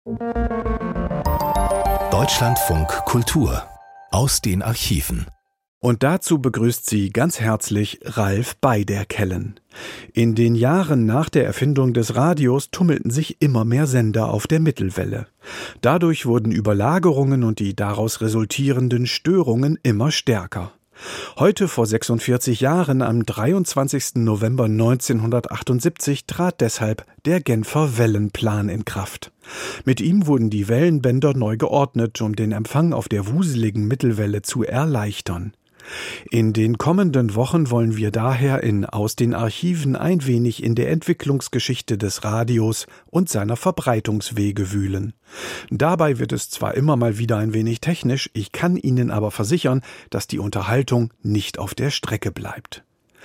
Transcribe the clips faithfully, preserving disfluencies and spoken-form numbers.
Deutschlandfunk Kultur aus den Archiven. Und dazu begrüßt sie ganz herzlich Ralf Beiderkellen. In den Jahren nach der Erfindung des Radios tummelten sich immer mehr Sender auf der Mittelwelle. Dadurch wurden Überlagerungen und die daraus resultierenden Störungen immer stärker. Heute vor sechsundvierzig Jahren, am dreiundzwanzigsten November neunzehnhundertachtundsiebzig, trat deshalb der Genfer Wellenplan in Kraft. Mit ihm wurden die Wellenbänder neu geordnet, um den Empfang auf der wuseligen Mittelwelle zu erleichtern. In den kommenden Wochen wollen wir daher in Aus den Archiven ein wenig in der Entwicklungsgeschichte des Radios und seiner Verbreitungswege wühlen. Dabei wird es zwar immer mal wieder ein wenig technisch, ich kann Ihnen aber versichern, dass die Unterhaltung nicht auf der Strecke bleibt.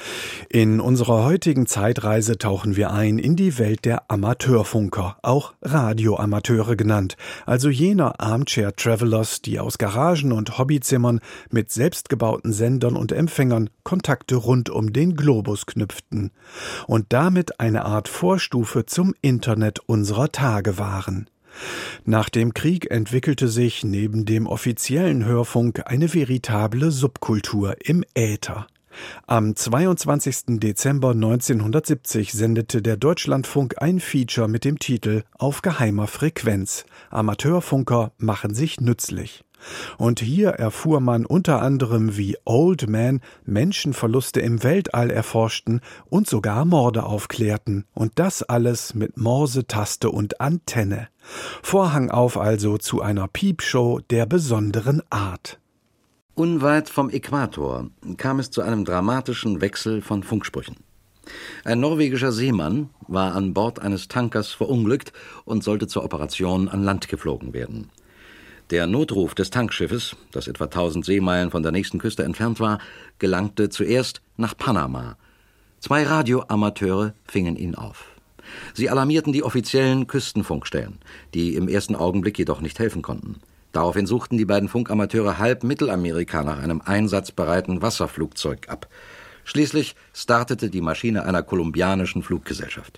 In unserer heutigen Zeitreise tauchen wir ein in die Welt der Amateurfunker, auch Radioamateure genannt, also jener Armchair-Travelers, die aus Garagen und Hobbyzimmern mit selbstgebauten Sendern und Empfängern Kontakte rund um den Globus knüpften und damit eine Art Vorstufe zum Internet unserer Tage waren. Nach dem Krieg entwickelte sich neben dem offiziellen Hörfunk eine veritable Subkultur im Äther. Am zweiundzwanzigsten Dezember neunzehnhundertsiebzig sendete der Deutschlandfunk ein Feature mit dem Titel »Auf geheimer Frequenz. Amateurfunker machen sich nützlich«. Und hier erfuhr man unter anderem, wie Old Man Menschenverluste im Weltall erforschten und sogar Morde aufklärten. Und das alles mit Morsetaste und Antenne. Vorhang auf also zu einer Piepshow der besonderen Art. Unweit vom Äquator kam es zu einem dramatischen Wechsel von Funksprüchen. Ein norwegischer Seemann war an Bord eines Tankers verunglückt und sollte zur Operation an Land geflogen werden. Der Notruf des Tankschiffes, das etwa tausend Seemeilen von der nächsten Küste entfernt war, gelangte zuerst nach Panama. Zwei Radioamateure fingen ihn auf. Sie alarmierten die offiziellen Küstenfunkstellen, die im ersten Augenblick jedoch nicht helfen konnten. Daraufhin suchten die beiden Funkamateure halb Mittelamerika nach einem einsatzbereiten Wasserflugzeug ab. Schließlich startete die Maschine einer kolumbianischen Fluggesellschaft.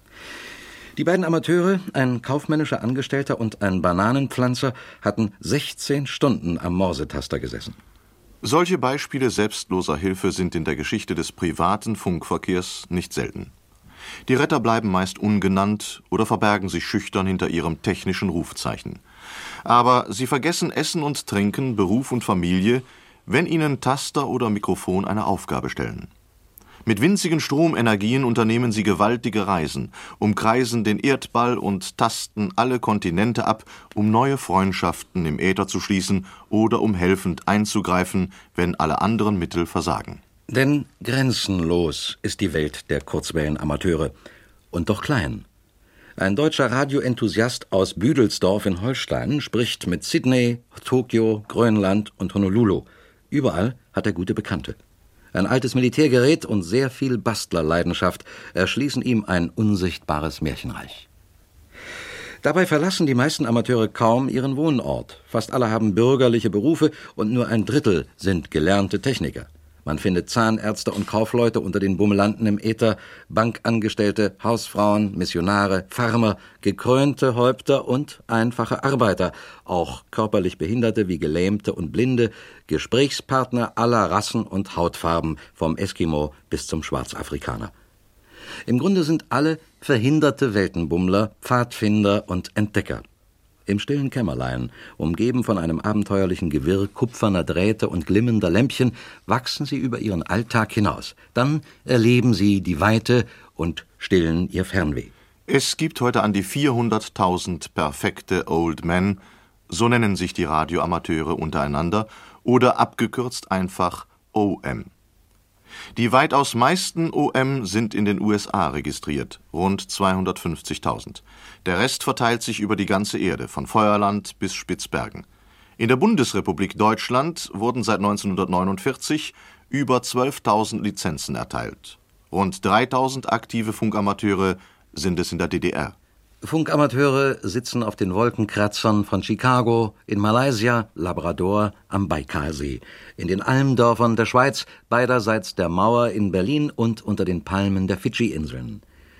Die beiden Amateure, ein kaufmännischer Angestellter und ein Bananenpflanzer, hatten sechzehn Stunden am Morsetaster gesessen. Solche Beispiele selbstloser Hilfe sind in der Geschichte des privaten Funkverkehrs nicht selten. Die Retter bleiben meist ungenannt oder verbergen sich schüchtern hinter ihrem technischen Rufzeichen. Aber sie vergessen Essen und Trinken, Beruf und Familie, wenn ihnen Taster oder Mikrofon eine Aufgabe stellen. Mit winzigen Stromenergien unternehmen sie gewaltige Reisen, umkreisen den Erdball und tasten alle Kontinente ab, um neue Freundschaften im Äther zu schließen oder um helfend einzugreifen, wenn alle anderen Mittel versagen. Denn grenzenlos ist die Welt der Kurzwellenamateure und doch klein. Ein deutscher Radioenthusiast aus Büdelsdorf in Holstein spricht mit Sydney, Tokio, Grönland und Honolulu. Überall hat er gute Bekannte. Ein altes Militärgerät und sehr viel Bastlerleidenschaft erschließen ihm ein unsichtbares Märchenreich. Dabei verlassen die meisten Amateure kaum ihren Wohnort. Fast alle haben bürgerliche Berufe und nur ein Drittel sind gelernte Techniker. Man findet Zahnärzte und Kaufleute unter den Bummelanten im Äther, Bankangestellte, Hausfrauen, Missionare, Farmer, gekrönte Häupter und einfache Arbeiter, auch körperlich Behinderte wie Gelähmte und Blinde, Gesprächspartner aller Rassen und Hautfarben, vom Eskimo bis zum Schwarzafrikaner. Im Grunde sind alle verhinderte Weltenbummler, Pfadfinder und Entdecker. Im stillen Kämmerlein, umgeben von einem abenteuerlichen Gewirr kupferner Drähte und glimmender Lämpchen, wachsen sie über ihren Alltag hinaus. Dann erleben sie die Weite und stillen ihr Fernweh. Es gibt heute an die vierhunderttausend perfekte Old Men, so nennen sich die Radioamateure untereinander, oder abgekürzt einfach O M. Die weitaus meisten O M sind in den U S A registriert, rund zweihundertfünfzigtausend. Der Rest verteilt sich über die ganze Erde, von Feuerland bis Spitzbergen. In der Bundesrepublik Deutschland wurden seit neunzehnhundertneunundvierzig über zwölftausend Lizenzen erteilt. Rund dreitausend aktive Funkamateure sind es in der D D R. Funkamateure sitzen auf den Wolkenkratzern von Chicago, in Malaysia, Labrador, am Baikalsee, in den Almdörfern der Schweiz, beiderseits der Mauer in Berlin und unter den Palmen der Fidschi-Inseln.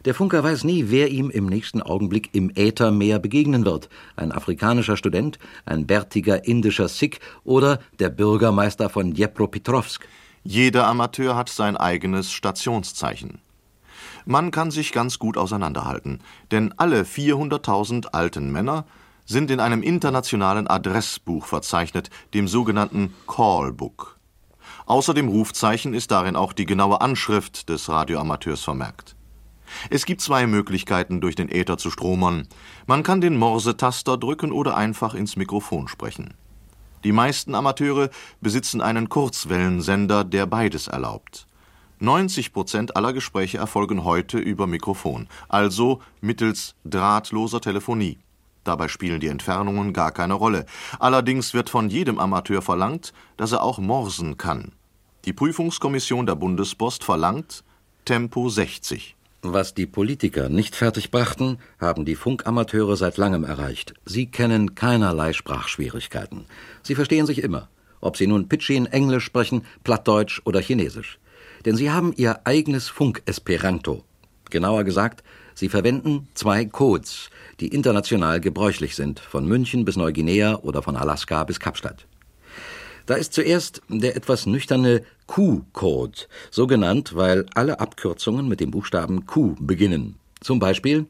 Der Funker weiß nie, wer ihm im nächsten Augenblick im Äthermeer begegnen wird. Ein afrikanischer Student, ein bärtiger indischer Sikh oder der Bürgermeister von Dnepropetrovsk. Jeder Amateur hat sein eigenes Stationszeichen. Man kann sich ganz gut auseinanderhalten, denn alle vierhunderttausend alten Männer sind in einem internationalen Adressbuch verzeichnet, dem sogenannten Callbook. Außer dem Rufzeichen ist darin auch die genaue Anschrift des Radioamateurs vermerkt. Es gibt zwei Möglichkeiten, durch den Äther zu stromern. Man kann den Morsetaster drücken oder einfach ins Mikrofon sprechen. Die meisten Amateure besitzen einen Kurzwellensender, der beides erlaubt. neunzig Prozent aller Gespräche erfolgen heute über Mikrofon, also mittels drahtloser Telefonie. Dabei spielen die Entfernungen gar keine Rolle. Allerdings wird von jedem Amateur verlangt, dass er auch morsen kann. Die Prüfungskommission der Bundespost verlangt Tempo sechzig. Was die Politiker nicht fertig brachten, haben die Funkamateure seit langem erreicht. Sie kennen keinerlei Sprachschwierigkeiten. Sie verstehen sich immer, ob sie nun Pidgin Englisch sprechen, Plattdeutsch oder Chinesisch. Denn sie haben ihr eigenes Funk-Esperanto. Genauer gesagt, sie verwenden zwei Codes, die international gebräuchlich sind, von München bis Neuguinea oder von Alaska bis Kapstadt. Da ist zuerst der etwas nüchterne Q-Code, so genannt, weil alle Abkürzungen mit dem Buchstaben Q beginnen. Zum Beispiel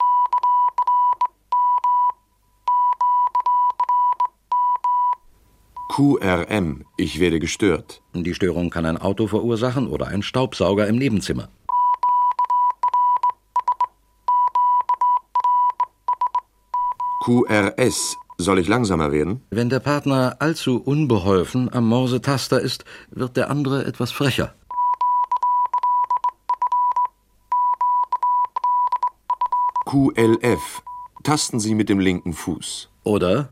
Q R M, ich werde gestört. Die Störung kann ein Auto verursachen oder ein Staubsauger im Nebenzimmer. Q R S, soll ich langsamer werden? Wenn der Partner allzu unbeholfen am Morsetaster ist, wird der andere etwas frecher. Q L F, tasten Sie mit dem linken Fuß. Oder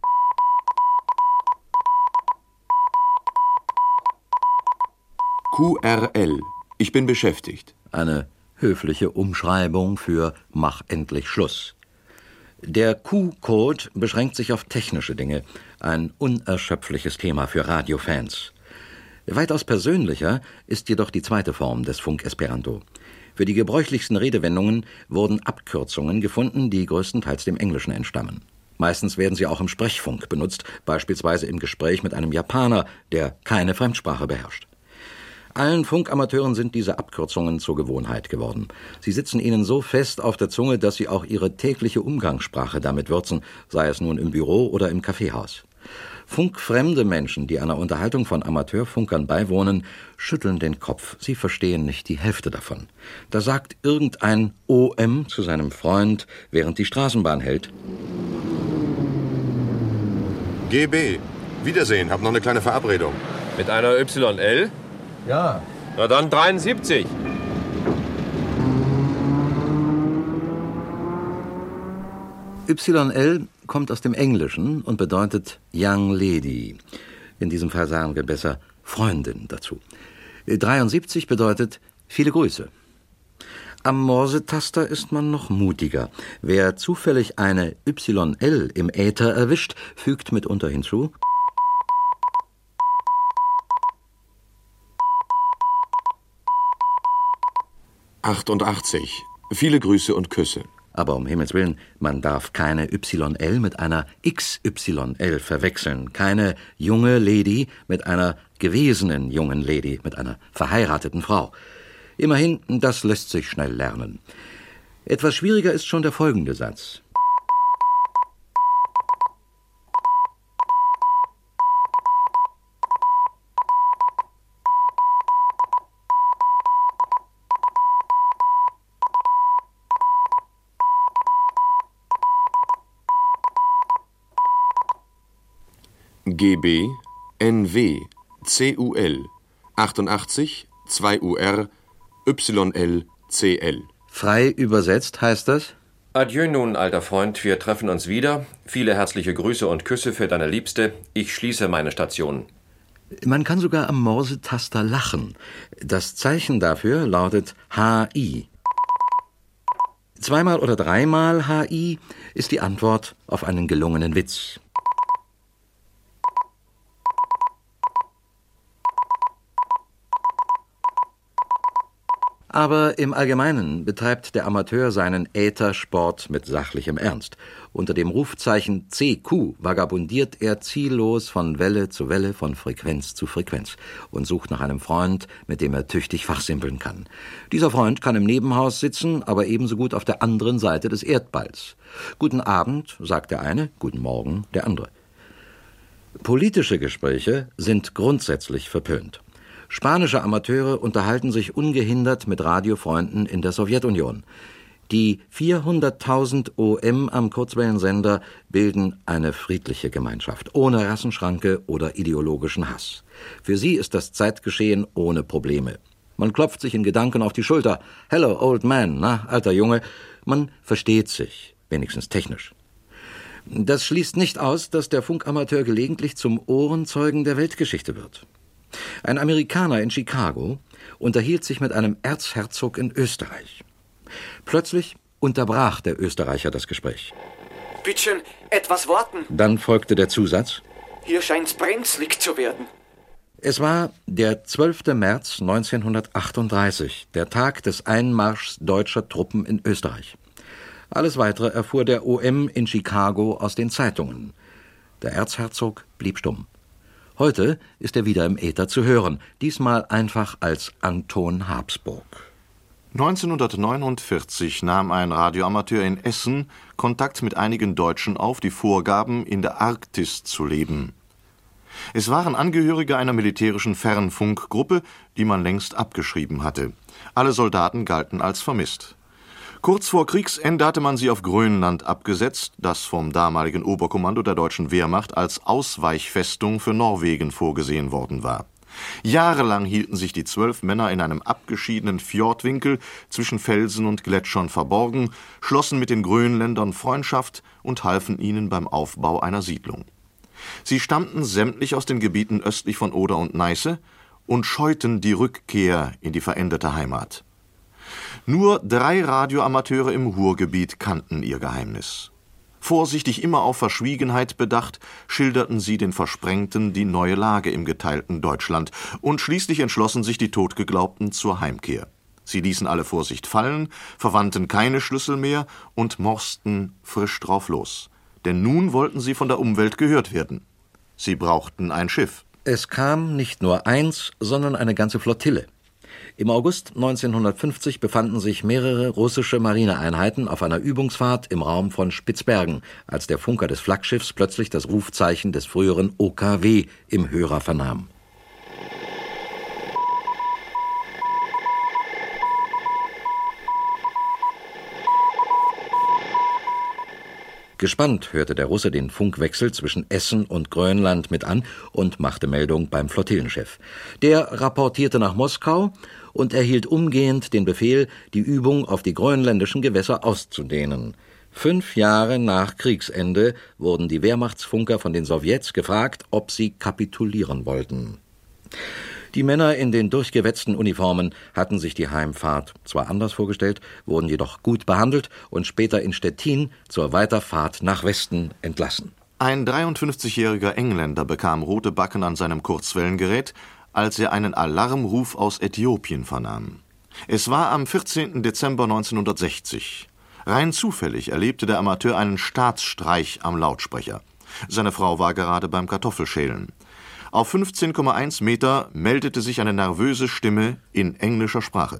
Q R L, ich bin beschäftigt. eine höfliche Umschreibung für »Mach endlich Schluss«. Der Q-Code beschränkt sich auf technische Dinge, ein unerschöpfliches Thema für Radiofans. Weitaus persönlicher ist jedoch die zweite Form des Funk-Esperanto. Für die gebräuchlichsten Redewendungen wurden Abkürzungen gefunden, die größtenteils dem Englischen entstammen. Meistens werden sie auch im Sprechfunk benutzt, beispielsweise im Gespräch mit einem Japaner, der keine Fremdsprache beherrscht. Allen Funkamateuren sind diese Abkürzungen zur Gewohnheit geworden. Sie sitzen ihnen so fest auf der Zunge, dass sie auch ihre tägliche Umgangssprache damit würzen, sei es nun im Büro oder im Kaffeehaus. Funkfremde Menschen, die einer Unterhaltung von Amateurfunkern beiwohnen, schütteln den Kopf. Sie verstehen nicht die Hälfte davon. Da sagt irgendein O M zu seinem Freund, während die Straßenbahn hält: G B, Wiedersehen, hab noch eine kleine Verabredung. Mit einer Y L? Ja. Na dann dreiundsiebzig. Y L kommt aus dem Englischen und bedeutet Young Lady. In diesem Fall sagen wir besser Freundin dazu. dreiundsiebzig bedeutet viele Grüße. Am Morsetaster ist man noch mutiger. Wer zufällig eine Y L im Äther erwischt, fügt mitunter hinzu: achtundachtzig, viele Grüße und Küsse. Aber um Himmels Willen, man darf keine Y L mit einer X Y L verwechseln. Keine junge Lady mit einer gewesenen jungen Lady, mit einer verheirateten Frau. Immerhin, das lässt sich schnell lernen. Etwas schwieriger ist schon der folgende Satz. G B, N W, C U L, achtundachtzig, zwei U R, Y L, C L. Frei übersetzt heißt das: Adieu nun, alter Freund, wir treffen uns wieder. Viele herzliche Grüße und Küsse für deine Liebste. Ich schließe meine Station. Man kann sogar am Morsetaster lachen. Das Zeichen dafür lautet H I. Zweimal oder dreimal H I ist die Antwort auf einen gelungenen Witz. Aber im Allgemeinen betreibt der Amateur seinen Äthersport mit sachlichem Ernst. Unter dem Rufzeichen C Q vagabundiert er ziellos von Welle zu Welle, von Frequenz zu Frequenz und sucht nach einem Freund, mit dem er tüchtig fachsimpeln kann. Dieser Freund kann im Nebenhaus sitzen, aber ebenso gut auf der anderen Seite des Erdballs. Guten Abend, sagt der eine, guten Morgen der andere. Politische Gespräche sind grundsätzlich verpönt. Spanische Amateure unterhalten sich ungehindert mit Radiofreunden in der Sowjetunion. Die vierhunderttausend O M am Kurzwellensender bilden eine friedliche Gemeinschaft, ohne Rassenschranke oder ideologischen Hass. Für sie ist das Zeitgeschehen ohne Probleme. Man klopft sich in Gedanken auf die Schulter. Hello, old man, na, alter Junge. Man versteht sich, wenigstens technisch. Das schließt nicht aus, dass der Funkamateur gelegentlich zum Ohrenzeugen der Weltgeschichte wird. Ein Amerikaner in Chicago unterhielt sich mit einem Erzherzog in Österreich. Plötzlich unterbrach der Österreicher das Gespräch. Bittchen, etwas warten. Dann folgte der Zusatz. Hier scheint's brenzlig zu werden. Es war der zwölfte März neunzehnhundertachtunddreißig, der Tag des Einmarschs deutscher Truppen in Österreich. Alles Weitere erfuhr der O M in Chicago aus den Zeitungen. Der Erzherzog blieb stumm. Heute ist er wieder im Äther zu hören, diesmal einfach als Anton Habsburg. neunzehnhundertneunundvierzig nahm ein Radioamateur in Essen Kontakt mit einigen Deutschen auf, die vorgaben, in der Arktis zu leben. Es waren Angehörige einer militärischen Fernfunkgruppe, die man längst abgeschrieben hatte. Alle Soldaten galten als vermisst. Kurz vor Kriegsende hatte man sie auf Grönland abgesetzt, das vom damaligen Oberkommando der deutschen Wehrmacht als Ausweichfestung für Norwegen vorgesehen worden war. Jahrelang hielten sich die zwölf Männer in einem abgeschiedenen Fjordwinkel zwischen Felsen und Gletschern verborgen, schlossen mit den Grönländern Freundschaft und halfen ihnen beim Aufbau einer Siedlung. Sie stammten sämtlich aus den Gebieten östlich von Oder und Neiße und scheuten die Rückkehr in die veränderte Heimat. Nur drei Radioamateure im Ruhrgebiet kannten ihr Geheimnis. Vorsichtig, immer auf Verschwiegenheit bedacht, schilderten sie den Versprengten die neue Lage im geteilten Deutschland und schließlich entschlossen sich die Totgeglaubten zur Heimkehr. Sie ließen alle Vorsicht fallen, verwandten keine Schlüssel mehr und morsten frisch drauf los. Denn nun wollten sie von der Umwelt gehört werden. Sie brauchten ein Schiff. Es kam nicht nur eins, sondern eine ganze Flottille. Im August neunzehnhundertfünfzig befanden sich mehrere russische Marineeinheiten auf einer Übungsfahrt im Raum von Spitzbergen, als der Funker des Flaggschiffs plötzlich das Rufzeichen des früheren O K W im Hörer vernahm. Gespannt hörte der Russe den Funkwechsel zwischen Essen und Grönland mit an und machte Meldung beim Flottillenchef. Der rapportierte nach Moskau und erhielt umgehend den Befehl, die Übung auf die grönländischen Gewässer auszudehnen. Fünf Jahre nach Kriegsende wurden die Wehrmachtsfunker von den Sowjets gefragt, ob sie kapitulieren wollten. Die Männer in den durchgewetzten Uniformen hatten sich die Heimfahrt zwar anders vorgestellt, wurden jedoch gut behandelt und später in Stettin zur Weiterfahrt nach Westen entlassen. Ein dreiundfünfzigjähriger Engländer bekam rote Backen an seinem Kurzwellengerät, als er einen Alarmruf aus Äthiopien vernahm. Es war am vierzehnten Dezember neunzehnhundertsechzig. Rein zufällig erlebte der Amateur einen Staatsstreich am Lautsprecher. Seine Frau war gerade beim Kartoffelschälen. Auf fünfzehn Komma eins Meter meldete sich eine nervöse Stimme in englischer Sprache.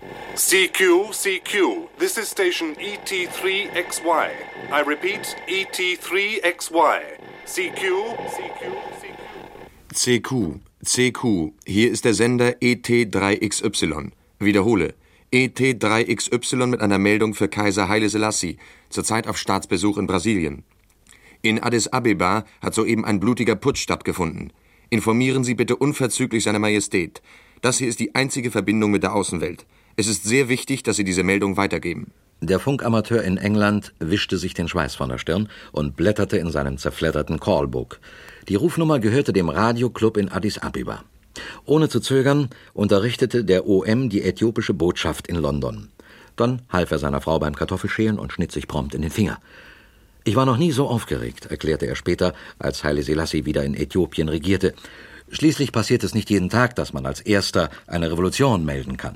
C Q, C Q, this is station E T three X Y. I repeat, E T three X Y. C Q, C Q, C Q. C Q, C Q, hier ist der Sender E T drei X Y. Wiederhole, E T drei X Y mit einer Meldung für Kaiser Haile Selassie, zurzeit auf Staatsbesuch in Brasilien. In Addis Abeba hat soeben ein blutiger Putsch stattgefunden. Informieren Sie bitte unverzüglich seine Majestät. Das hier ist die einzige Verbindung mit der Außenwelt. Es ist sehr wichtig, dass Sie diese Meldung weitergeben. Der Funkamateur in England wischte sich den Schweiß von der Stirn und blätterte in seinem zerfledderten Callbook. Die Rufnummer gehörte dem Radioclub in Addis Abeba. Ohne zu zögern unterrichtete der O M die äthiopische Botschaft in London. Dann half er seiner Frau beim Kartoffelschälen und schnitt sich prompt in den Finger. Ich war noch nie so aufgeregt, erklärte er später, als Haile Selassie wieder in Äthiopien regierte. Schließlich passiert es nicht jeden Tag, dass man als Erster eine Revolution melden kann.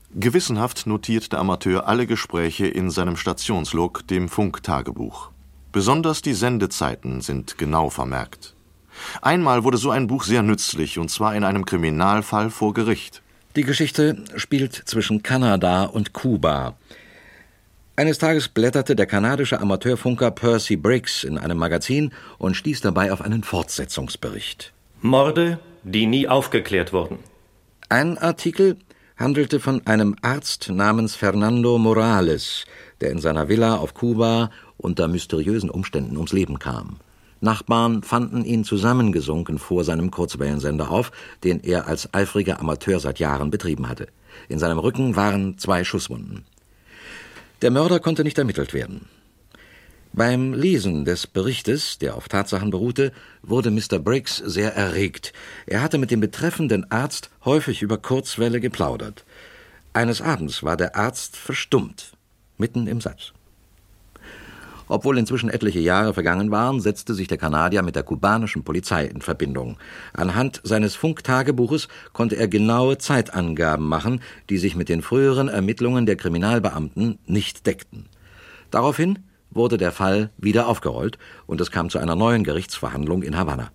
Gewissenhaft notiert der Amateur alle Gespräche in seinem Stationslog, dem Funktagebuch. Besonders die Sendezeiten sind genau vermerkt. Einmal wurde so ein Buch sehr nützlich, und zwar in einem Kriminalfall vor Gericht. Die Geschichte spielt zwischen Kanada und Kuba. Eines Tages blätterte der kanadische Amateurfunker Percy Briggs in einem Magazin und stieß dabei auf einen Fortsetzungsbericht. Morde, die nie aufgeklärt wurden. Ein Artikel handelte von einem Arzt namens Fernando Morales, der in seiner Villa auf Kuba unter mysteriösen Umständen ums Leben kam. Nachbarn fanden ihn zusammengesunken vor seinem Kurzwellensender auf, den er als eifriger Amateur seit Jahren betrieben hatte. In seinem Rücken waren zwei Schusswunden. Der Mörder konnte nicht ermittelt werden. Beim Lesen des Berichtes, der auf Tatsachen beruhte, wurde Mister Briggs sehr erregt. Er hatte mit dem betreffenden Arzt häufig über Kurzwelle geplaudert. Eines Abends war der Arzt verstummt, mitten im Satz. Obwohl inzwischen etliche Jahre vergangen waren, setzte sich der Kanadier mit der kubanischen Polizei in Verbindung. Anhand seines Funktagebuches konnte er genaue Zeitangaben machen, die sich mit den früheren Ermittlungen der Kriminalbeamten nicht deckten. Daraufhin wurde der Fall wieder aufgerollt und es kam zu einer neuen Gerichtsverhandlung in Havanna.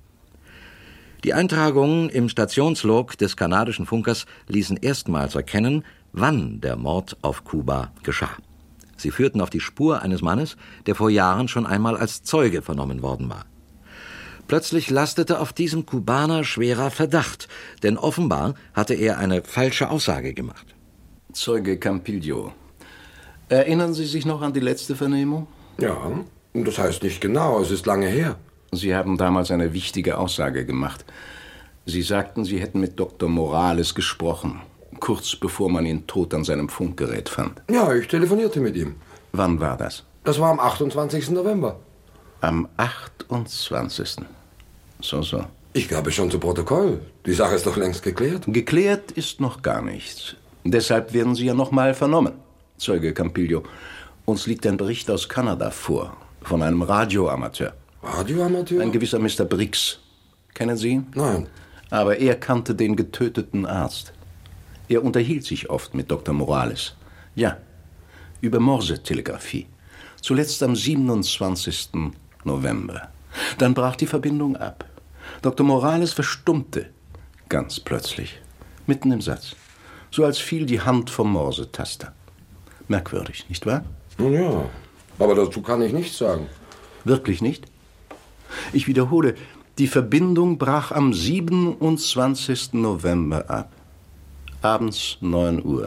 Die Eintragungen im Stationslog des kanadischen Funkers ließen erstmals erkennen, wann der Mord auf Kuba geschah. Sie führten auf die Spur eines Mannes, der vor Jahren schon einmal als Zeuge vernommen worden war. Plötzlich lastete auf diesem Kubaner schwerer Verdacht, denn offenbar hatte er eine falsche Aussage gemacht. Zeuge Campillo, erinnern Sie sich noch an die letzte Vernehmung? Ja, das heißt nicht genau, es ist lange her. Sie haben damals eine wichtige Aussage gemacht. Sie sagten, Sie hätten mit Doktor Morales gesprochen, kurz bevor man ihn tot an seinem Funkgerät fand. Ja, ich telefonierte mit ihm. Wann war das? Das war am achtundzwanzigsten November. Am achtundzwanzigsten So, so. Ich glaube schon zu Protokoll. Die Sache ist doch längst geklärt. Geklärt ist noch gar nichts. Deshalb werden Sie ja noch mal vernommen, Zeuge Campillo. Uns liegt ein Bericht aus Kanada vor, von einem Radioamateur. Radioamateur? Ein gewisser Mister Briggs. Kennen Sie ihn? Nein. Aber er kannte den getöteten Arzt. Er unterhielt sich oft mit Doktor Morales. Ja, über Morse-Telegrafie. Zuletzt am siebenundzwanzigsten November. Dann brach die Verbindung ab. Doktor Morales verstummte. Ganz plötzlich. Mitten im Satz. So als fiel die Hand vom Morsetaster. Merkwürdig, nicht wahr? Ja, aber dazu kann ich nichts sagen. Wirklich nicht? Ich wiederhole, die Verbindung brach am siebenundzwanzigsten November ab. Abends neun Uhr.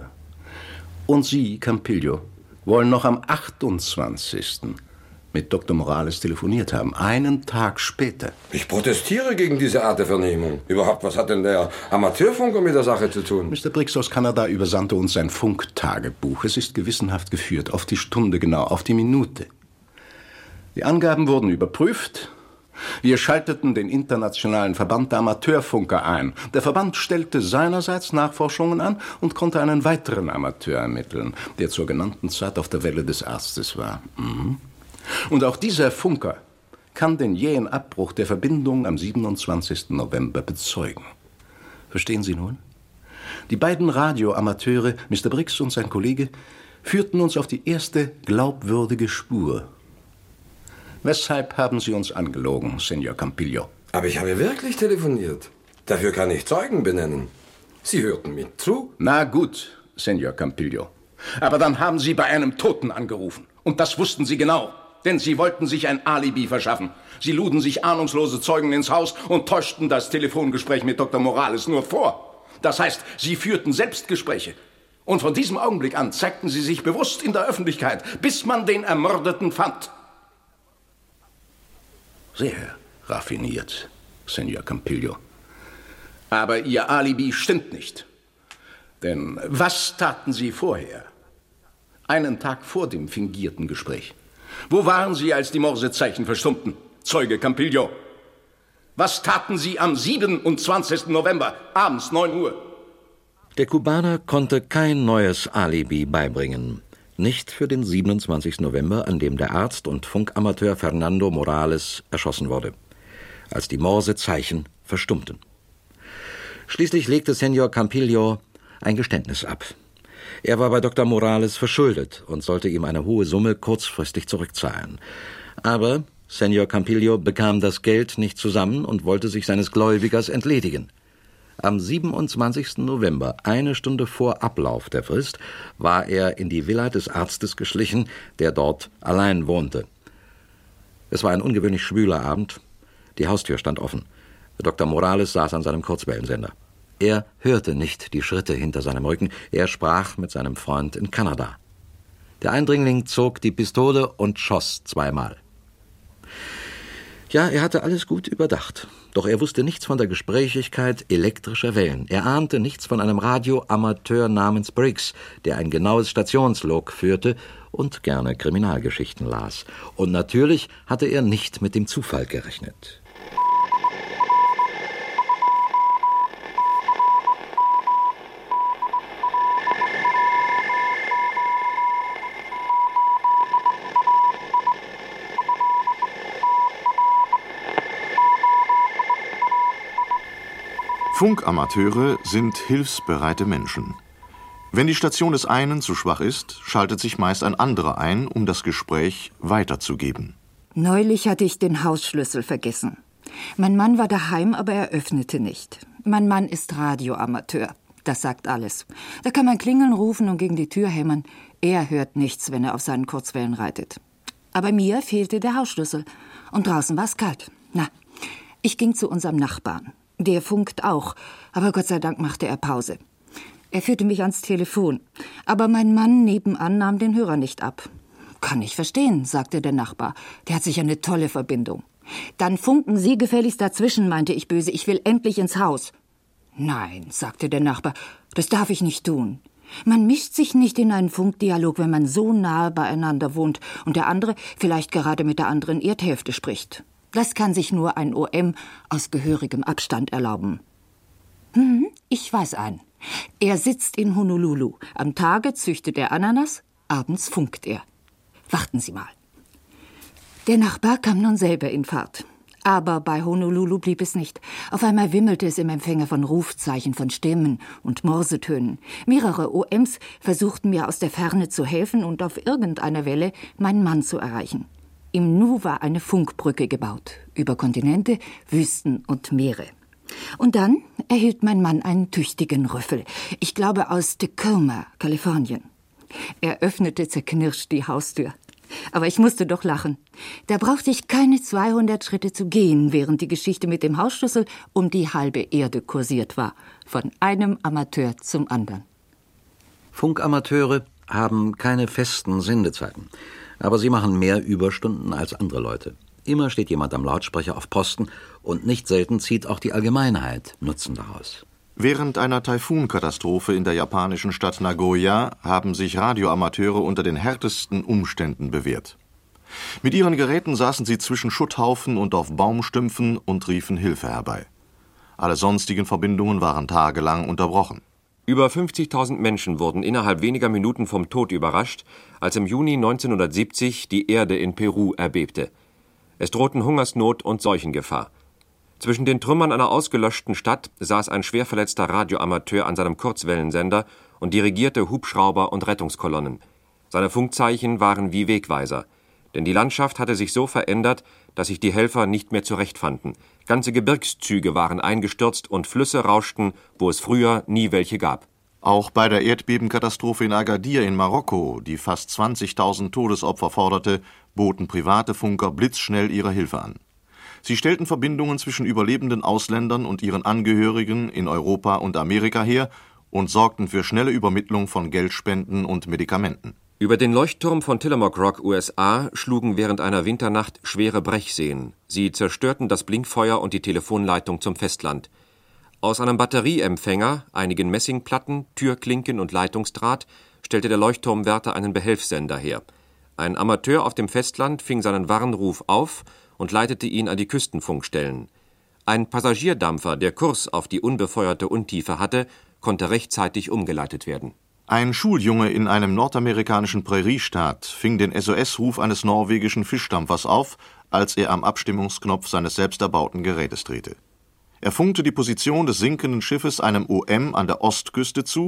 Und Sie, Campillo, wollen noch am achtundzwanzigsten mit Doktor Morales telefoniert haben, einen Tag später. Ich protestiere gegen diese Art der Vernehmung. Überhaupt, was hat denn der Amateurfunker mit der Sache zu tun? Mister Briggs aus Kanada übersandte uns sein Funktagebuch. Es ist gewissenhaft geführt, auf die Stunde genau, auf die Minute. Die Angaben wurden überprüft. Wir schalteten den Internationalen Verband der Amateurfunker ein. Der Verband stellte seinerseits Nachforschungen an und konnte einen weiteren Amateur ermitteln, der zur genannten Zeit auf der Welle des Arztes war. Mhm. Und auch dieser Funker kann den jähen Abbruch der Verbindung am siebenundzwanzigsten November bezeugen. Verstehen Sie nun? Die beiden Radioamateure, Mister Briggs und sein Kollege, führten uns auf die erste glaubwürdige Spur. Weshalb haben Sie uns angelogen, Senor Campillo? Aber ich habe wirklich telefoniert. Dafür kann ich Zeugen benennen. Sie hörten mir zu. Na gut, Senor Campillo. Aber dann haben Sie bei einem Toten angerufen. Und das wussten Sie genau. Denn Sie wollten sich ein Alibi verschaffen. Sie luden sich ahnungslose Zeugen ins Haus und täuschten das Telefongespräch mit Doktor Morales nur vor. Das heißt, Sie führten Selbstgespräche. Und von diesem Augenblick an zeigten Sie sich bewusst in der Öffentlichkeit, bis man den Ermordeten fand. Sehr raffiniert, Senor Campillo. Aber Ihr Alibi stimmt nicht. Denn was taten Sie vorher? Einen Tag vor dem fingierten Gespräch. Wo waren Sie, als die Morsezeichen verstummten, Zeuge Campillo? Was taten Sie am siebenundzwanzigsten November, abends neun Uhr? Der Kubaner konnte kein neues Alibi beibringen. Nicht für den siebenundzwanzigsten November, an dem der Arzt und Funkamateur Fernando Morales erschossen wurde, als die Morsezeichen verstummten. Schließlich legte Senor Campillo ein Geständnis ab. Er war bei Doktor Morales verschuldet und sollte ihm eine hohe Summe kurzfristig zurückzahlen. Aber Senor Campillo bekam das Geld nicht zusammen und wollte sich seines Gläubigers entledigen. Am siebenundzwanzigsten November, eine Stunde vor Ablauf der Frist, war er in die Villa des Arztes geschlichen, der dort allein wohnte. Es war ein ungewöhnlich schwüler Abend. Die Haustür stand offen. Doktor Morales saß an seinem Kurzwellensender. Er hörte nicht die Schritte hinter seinem Rücken. Er sprach mit seinem Freund in Kanada. Der Eindringling zog die Pistole und schoss zweimal. Ja, er hatte alles gut überdacht. Doch er wusste nichts von der Gesprächigkeit elektrischer Wellen. Er ahnte nichts von einem Radioamateur namens Briggs, der ein genaues Stationslog führte und gerne Kriminalgeschichten las. Und natürlich hatte er nicht mit dem Zufall gerechnet. Funkamateure sind hilfsbereite Menschen. Wenn die Station des einen zu schwach ist, schaltet sich meist ein anderer ein, um das Gespräch weiterzugeben. Neulich hatte ich den Hausschlüssel vergessen. Mein Mann war daheim, aber er öffnete nicht. Mein Mann ist Radioamateur. Das sagt alles. Da kann man klingeln, rufen und gegen die Tür hämmern. Er hört nichts, wenn er auf seinen Kurzwellen reitet. Aber mir fehlte der Hausschlüssel. Und draußen war es kalt. Na, ich ging zu unserem Nachbarn. Der funkt auch, aber Gott sei Dank machte er Pause. Er führte mich ans Telefon, aber mein Mann nebenan nahm den Hörer nicht ab. »Kann ich verstehen«, sagte der Nachbar. »Der hat sicher eine tolle Verbindung.« »Dann funken Sie gefälligst dazwischen«, meinte ich böse. »Ich will endlich ins Haus.« »Nein«, sagte der Nachbar, »das darf ich nicht tun. Man mischt sich nicht in einen Funkdialog, wenn man so nahe beieinander wohnt und der andere vielleicht gerade mit der anderen Erdhälfte spricht. Das kann sich nur ein O M aus gehörigem Abstand erlauben.« Hm, ich weiß einen. Er sitzt in Honolulu. Am Tage züchtet er Ananas, abends funkt er. Warten Sie mal. Der Nachbar kam nun selber in Fahrt. Aber bei Honolulu blieb es nicht. Auf einmal wimmelte es im Empfänger von Rufzeichen, von Stimmen und Morsetönen. Mehrere O Ms versuchten mir aus der Ferne zu helfen und auf irgendeiner Welle meinen Mann zu erreichen. Im Nu war eine Funkbrücke gebaut, über Kontinente, Wüsten und Meere. Und dann erhielt mein Mann einen tüchtigen Rüffel. Ich glaube aus Tacoma, Kalifornien. Er öffnete zerknirscht die Haustür. Aber ich musste doch lachen. Da brauchte ich keine zweihundert Schritte zu gehen, während die Geschichte mit dem Hausschlüssel um die halbe Erde kursiert war. Von einem Amateur zum anderen. Funkamateure haben keine festen Sendezeiten. Aber sie machen mehr Überstunden als andere Leute. Immer steht jemand am Lautsprecher auf Posten und nicht selten zieht auch die Allgemeinheit Nutzen daraus. Während einer Taifunkatastrophe in der japanischen Stadt Nagoya haben sich Radioamateure unter den härtesten Umständen bewährt. Mit ihren Geräten saßen sie zwischen Schutthaufen und auf Baumstümpfen und riefen Hilfe herbei. Alle sonstigen Verbindungen waren tagelang unterbrochen. Über fünfzigtausend Menschen wurden innerhalb weniger Minuten vom Tod überrascht, als im Juni neunzehnhundertsiebzig die Erde in Peru erbebte. Es drohten Hungersnot und Seuchengefahr. Zwischen den Trümmern einer ausgelöschten Stadt saß ein schwer verletzter Radioamateur an seinem Kurzwellensender und dirigierte Hubschrauber und Rettungskolonnen. Seine Funkzeichen waren wie Wegweiser. Denn die Landschaft hatte sich so verändert, dass sich die Helfer nicht mehr zurechtfanden. Ganze Gebirgszüge waren eingestürzt und Flüsse rauschten, wo es früher nie welche gab. Auch bei der Erdbebenkatastrophe in Agadir in Marokko, die fast zwanzigtausend Todesopfer forderte, boten private Funker blitzschnell ihre Hilfe an. Sie stellten Verbindungen zwischen überlebenden Ausländern und ihren Angehörigen in Europa und Amerika her und sorgten für schnelle Übermittlung von Geldspenden und Medikamenten. Über den Leuchtturm von Tillamook Rock, U S A, schlugen während einer Winternacht schwere Brechseen. Sie zerstörten das Blinkfeuer und die Telefonleitung zum Festland. Aus einem Batterieempfänger, einigen Messingplatten, Türklinken und Leitungsdraht stellte der Leuchtturmwärter einen Behelfssender her. Ein Amateur auf dem Festland fing seinen Warnruf auf und leitete ihn an die Küstenfunkstellen. Ein Passagierdampfer, der Kurs auf die unbefeuerte Untiefe hatte, konnte rechtzeitig umgeleitet werden. Ein Schuljunge in einem nordamerikanischen Präriestaat fing den S O S-Ruf eines norwegischen Fischdampfers auf, als er am Abstimmungsknopf seines selbsterbauten Gerätes drehte. Er funkte die Position des sinkenden Schiffes einem O M an der Ostküste zu,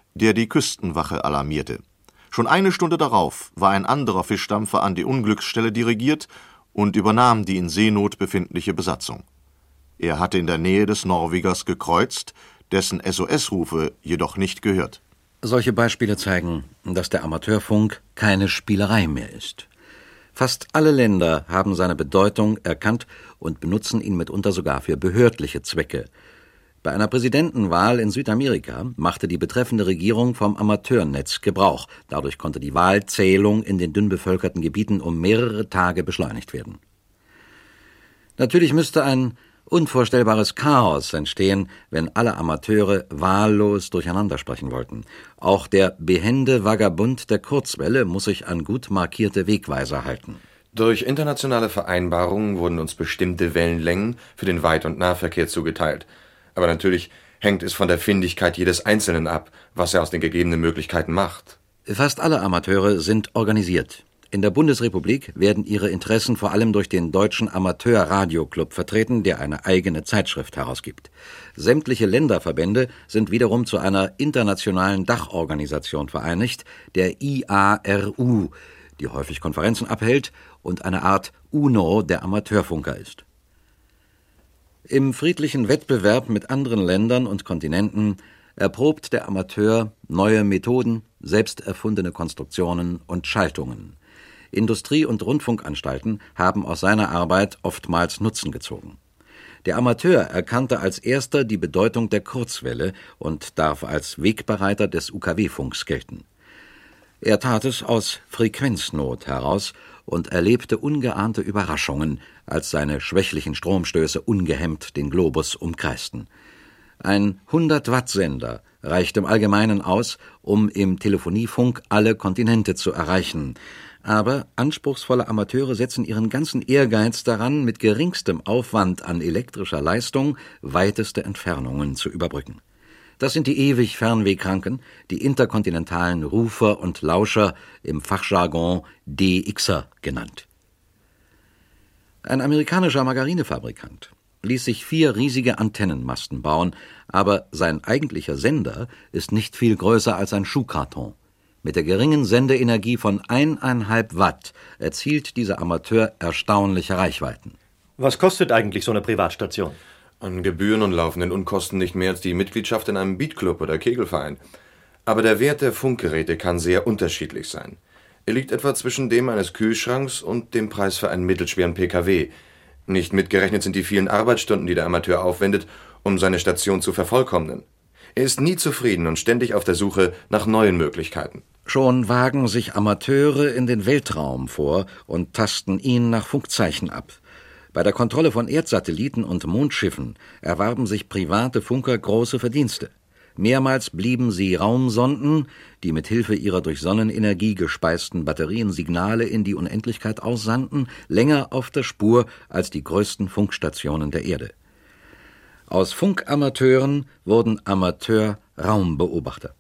der die Küstenwache alarmierte. Schon eine Stunde darauf war ein anderer Fischdampfer an die Unglücksstelle dirigiert und übernahm die in Seenot befindliche Besatzung. Er hatte in der Nähe des Norwegers gekreuzt, dessen S O S-Rufe jedoch nicht gehört. Solche Beispiele zeigen, dass der Amateurfunk keine Spielerei mehr ist. Fast alle Länder haben seine Bedeutung erkannt und benutzen ihn mitunter sogar für behördliche Zwecke. Bei einer Präsidentenwahl in Südamerika machte die betreffende Regierung vom Amateurnetz Gebrauch. Dadurch konnte die Wahlzählung in den dünn bevölkerten Gebieten um mehrere Tage beschleunigt werden. Natürlich müsste ein unvorstellbares Chaos entstehen, wenn alle Amateure wahllos durcheinander sprechen wollten. Auch der behende Vagabund der Kurzwelle muss sich an gut markierte Wegweiser halten. Durch internationale Vereinbarungen wurden uns bestimmte Wellenlängen für den Weit- und Nahverkehr zugeteilt. Aber natürlich hängt es von der Findigkeit jedes Einzelnen ab, was er aus den gegebenen Möglichkeiten macht. Fast alle Amateure sind organisiert. In der Bundesrepublik werden ihre Interessen vor allem durch den Deutschen Amateur-Radio-Club vertreten, der eine eigene Zeitschrift herausgibt. Sämtliche Länderverbände sind wiederum zu einer internationalen Dachorganisation vereinigt, der I A R U, die häufig Konferenzen abhält und eine Art UNO der Amateurfunker ist. Im friedlichen Wettbewerb mit anderen Ländern und Kontinenten erprobt der Amateur neue Methoden, selbst erfundene Konstruktionen und Schaltungen. Industrie- und Rundfunkanstalten haben aus seiner Arbeit oftmals Nutzen gezogen. Der Amateur erkannte als erster die Bedeutung der Kurzwelle und darf als Wegbereiter des U K W-Funks gelten. Er tat es aus Frequenznot heraus und erlebte ungeahnte Überraschungen, als seine schwächlichen Stromstöße ungehemmt den Globus umkreisten. Ein hundert-Watt-Sender reicht im Allgemeinen aus, um im Telefoniefunk alle Kontinente zu erreichen. Aber anspruchsvolle Amateure setzen ihren ganzen Ehrgeiz daran, mit geringstem Aufwand an elektrischer Leistung weiteste Entfernungen zu überbrücken. Das sind die ewig Fernwehkranken, die interkontinentalen Rufer und Lauscher, im Fachjargon D Xer genannt. Ein amerikanischer Margarinefabrikant ließ sich vier riesige Antennenmasten bauen, aber sein eigentlicher Sender ist nicht viel größer als ein Schuhkarton. Mit der geringen Sendeenergie von eineinhalb Watt erzielt dieser Amateur erstaunliche Reichweiten. Was kostet eigentlich so eine Privatstation? An Gebühren und laufenden Unkosten nicht mehr als die Mitgliedschaft in einem Beatclub oder Kegelverein. Aber der Wert der Funkgeräte kann sehr unterschiedlich sein. Er liegt etwa zwischen dem eines Kühlschranks und dem Preis für einen mittelschweren P K W. Nicht mitgerechnet sind die vielen Arbeitsstunden, die der Amateur aufwendet, um seine Station zu vervollkommnen. Er ist nie zufrieden und ständig auf der Suche nach neuen Möglichkeiten. Schon wagen sich Amateure in den Weltraum vor und tasten ihn nach Funkzeichen ab. Bei der Kontrolle von Erdsatelliten und Mondschiffen erwarben sich private Funker große Verdienste. Mehrmals blieben sie Raumsonden, die mit Hilfe ihrer durch Sonnenenergie gespeisten Batterien Signale in die Unendlichkeit aussandten, länger auf der Spur als die größten Funkstationen der Erde. Aus Funkamateuren wurden Amateur-Raumbeobachter.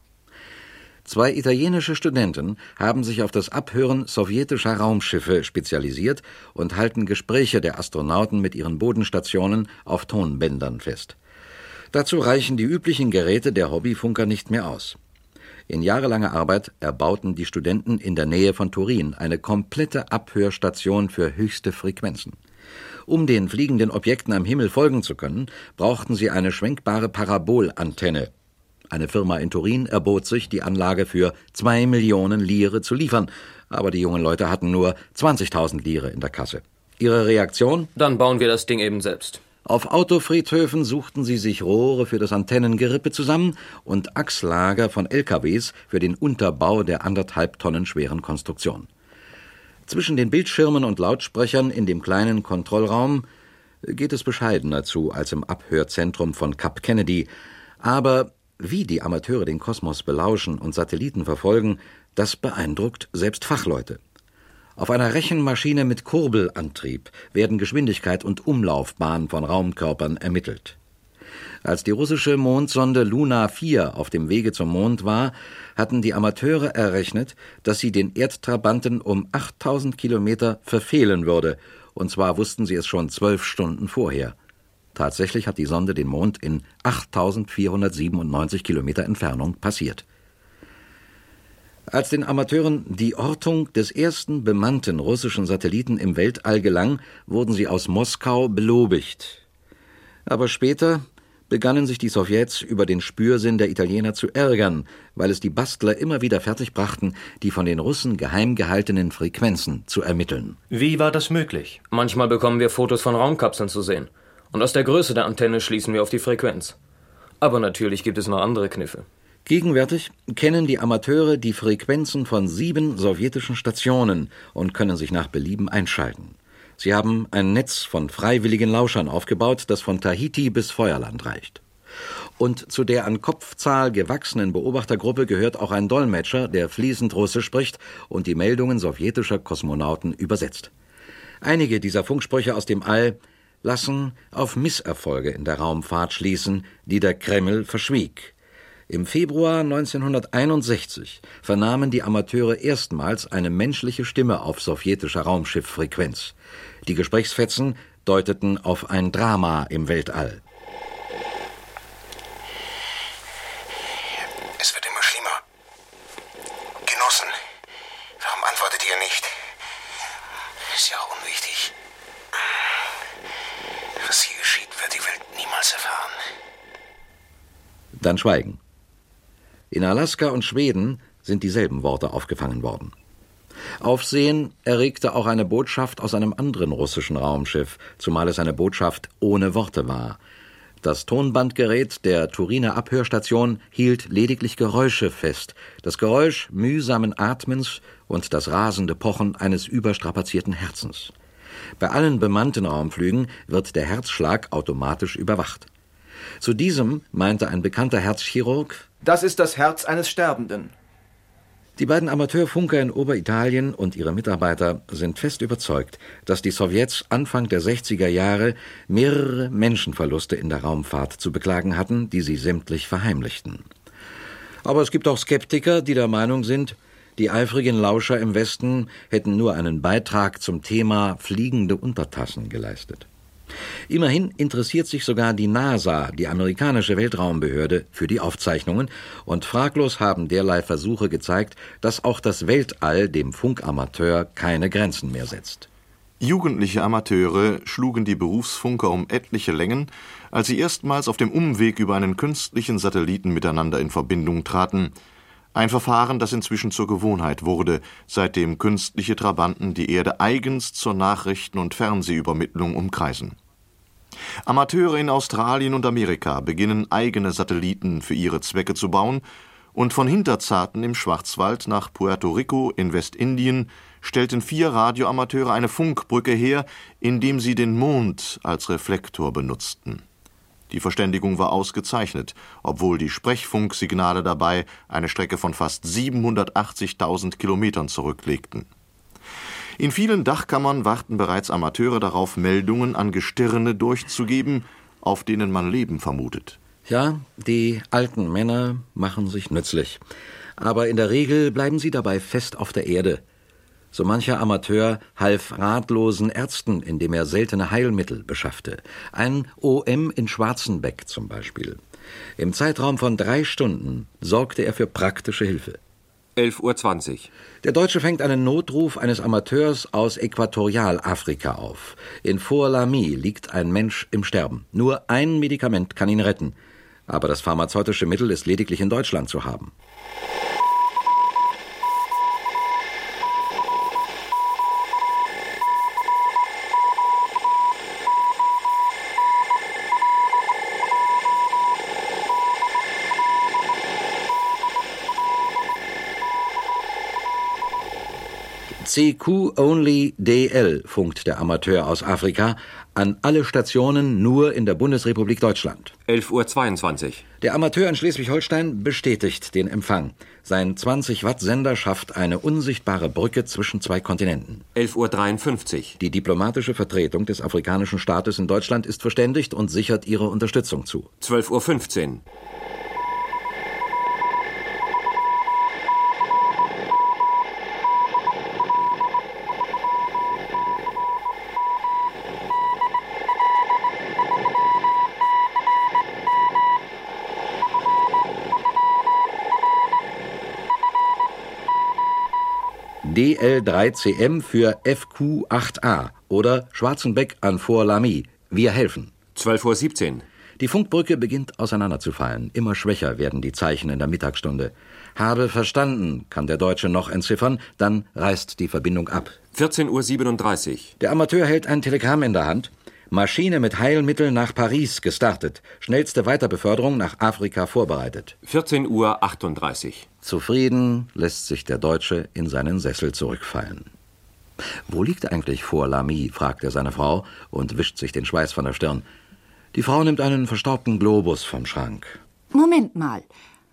Zwei italienische Studenten haben sich auf das Abhören sowjetischer Raumschiffe spezialisiert und halten Gespräche der Astronauten mit ihren Bodenstationen auf Tonbändern fest. Dazu reichen die üblichen Geräte der Hobbyfunker nicht mehr aus. In jahrelanger Arbeit erbauten die Studenten in der Nähe von Turin eine komplette Abhörstation für höchste Frequenzen. Um den fliegenden Objekten am Himmel folgen zu können, brauchten sie eine schwenkbare Parabolantenne. Eine Firma in Turin erbot sich, die Anlage für zwei Millionen Lire zu liefern, aber die jungen Leute hatten nur zwanzigtausend Lire in der Kasse. Ihre Reaktion? Dann bauen wir das Ding eben selbst. Auf Autofriedhöfen suchten sie sich Rohre für das Antennengerippe zusammen und Achslager von L K Ws für den Unterbau der anderthalb Tonnen schweren Konstruktion. Zwischen den Bildschirmen und Lautsprechern in dem kleinen Kontrollraum geht es bescheidener zu als im Abhörzentrum von Kap Kennedy, aber wie die Amateure den Kosmos belauschen und Satelliten verfolgen, das beeindruckt selbst Fachleute. Auf einer Rechenmaschine mit Kurbelantrieb werden Geschwindigkeit und Umlaufbahn von Raumkörpern ermittelt. Als die russische Mondsonde Luna vier auf dem Wege zum Mond war, hatten die Amateure errechnet, dass sie den Erdtrabanten um achttausend Kilometer verfehlen würde, und zwar wussten sie es schon zwölf Stunden vorher. Tatsächlich hat die Sonde den Mond in achttausendvierhundertsiebenundneunzig Kilometer Entfernung passiert. Als den Amateuren die Ortung des ersten bemannten russischen Satelliten im Weltall gelang, wurden sie aus Moskau belobigt. Aber später begannen sich die Sowjets über den Spürsinn der Italiener zu ärgern, weil es die Bastler immer wieder fertigbrachten, die von den Russen geheim gehaltenen Frequenzen zu ermitteln. Wie war das möglich? Manchmal bekommen wir Fotos von Raumkapseln zu sehen. Und aus der Größe der Antenne schließen wir auf die Frequenz. Aber natürlich gibt es noch andere Kniffe. Gegenwärtig kennen die Amateure die Frequenzen von sieben sowjetischen Stationen und können sich nach Belieben einschalten. Sie haben ein Netz von freiwilligen Lauschern aufgebaut, das von Tahiti bis Feuerland reicht. Und zu der an Kopfzahl gewachsenen Beobachtergruppe gehört auch ein Dolmetscher, der fließend Russisch spricht und die Meldungen sowjetischer Kosmonauten übersetzt. Einige dieser Funksprüche aus dem All lassen auf Misserfolge in der Raumfahrt schließen, die der Kreml verschwieg. Im Februar neunzehnhunderteinundsechzig vernahmen die Amateure erstmals eine menschliche Stimme auf sowjetischer Raumschifffrequenz. Die Gesprächsfetzen deuteten auf ein Drama im Weltall. Es wird immer schlimmer. Genossen, warum antwortet ihr nicht? Ist ja auch unwichtig. Was hier geschieht, wird die Welt niemals erfahren. Dann Schweigen. In Alaska und Schweden sind dieselben Worte aufgefangen worden. Aufsehen erregte auch eine Botschaft aus einem anderen russischen Raumschiff, zumal es eine Botschaft ohne Worte war. Das Tonbandgerät der Turiner Abhörstation hielt lediglich Geräusche fest, das Geräusch mühsamen Atmens und das rasende Pochen eines überstrapazierten Herzens. Bei allen bemannten Raumflügen wird der Herzschlag automatisch überwacht. Zu diesem meinte ein bekannter Herzchirurg: Das ist das Herz eines Sterbenden. Die beiden Amateurfunker in Oberitalien und ihre Mitarbeiter sind fest überzeugt, dass die Sowjets Anfang der sechziger Jahre mehrere Menschenverluste in der Raumfahrt zu beklagen hatten, die sie sämtlich verheimlichten. Aber es gibt auch Skeptiker, die der Meinung sind, die eifrigen Lauscher im Westen hätten nur einen Beitrag zum Thema fliegende Untertassen geleistet. Immerhin interessiert sich sogar die NASA, die amerikanische Weltraumbehörde, für die Aufzeichnungen, und fraglos haben derlei Versuche gezeigt, dass auch das Weltall dem Funkamateur keine Grenzen mehr setzt. Jugendliche Amateure schlugen die Berufsfunker um etliche Längen, als sie erstmals auf dem Umweg über einen künstlichen Satelliten miteinander in Verbindung traten. Ein Verfahren, das inzwischen zur Gewohnheit wurde, seitdem künstliche Trabanten die Erde eigens zur Nachrichten- und Fernsehübermittlung umkreisen. Amateure in Australien und Amerika beginnen eigene Satelliten für ihre Zwecke zu bauen, und von Hinterzarten im Schwarzwald nach Puerto Rico in Westindien stellten vier Radioamateure eine Funkbrücke her, indem sie den Mond als Reflektor benutzten. Die Verständigung war ausgezeichnet, obwohl die Sprechfunksignale dabei eine Strecke von fast siebenhundertachtzigtausend Kilometern zurücklegten. In vielen Dachkammern warten bereits Amateure darauf, Meldungen an Gestirne durchzugeben, auf denen man Leben vermutet. Ja, die alten Männer machen sich nützlich. Aber in der Regel bleiben sie dabei fest auf der Erde. So mancher Amateur half ratlosen Ärzten, indem er seltene Heilmittel beschaffte. Ein O M in Schwarzenbeck zum Beispiel. Im Zeitraum von drei Stunden sorgte er für praktische Hilfe. elf Uhr zwanzig. Der Deutsche fängt einen Notruf eines Amateurs aus Äquatorialafrika auf. In Forlami liegt ein Mensch im Sterben. Nur ein Medikament kann ihn retten. Aber das pharmazeutische Mittel ist lediglich in Deutschland zu haben. C Q Only D L funkt der Amateur aus Afrika an alle Stationen nur in der Bundesrepublik Deutschland. elf Uhr zweiundzwanzig. Der Amateur in Schleswig-Holstein bestätigt den Empfang. Sein zwanzig Watt Sender schafft eine unsichtbare Brücke zwischen zwei Kontinenten. elf Uhr dreiundfünfzig. Die diplomatische Vertretung des afrikanischen Staates in Deutschland ist verständigt und sichert ihre Unterstützung zu. zwölf Uhr fünfzehn. D L drei C M für F Q acht A oder Schwarzenbeck an Fort Lamy. Wir helfen. zwölf Uhr siebzehn. Die Funkbrücke beginnt auseinanderzufallen. Immer schwächer werden die Zeichen in der Mittagsstunde. Habe verstanden, kann der Deutsche noch entziffern, dann reißt die Verbindung ab. vierzehn Uhr siebenunddreißig. Der Amateur hält ein Telegramm in der Hand. Maschine mit Heilmittel nach Paris gestartet. Schnellste Weiterbeförderung nach Afrika vorbereitet. vierzehn Uhr achtunddreißig. Zufrieden lässt sich der Deutsche in seinen Sessel zurückfallen. »Wo liegt eigentlich Fort Lamy?« fragt er seine Frau und wischt sich den Schweiß von der Stirn. Die Frau nimmt einen verstaubten Globus vom Schrank. Moment mal.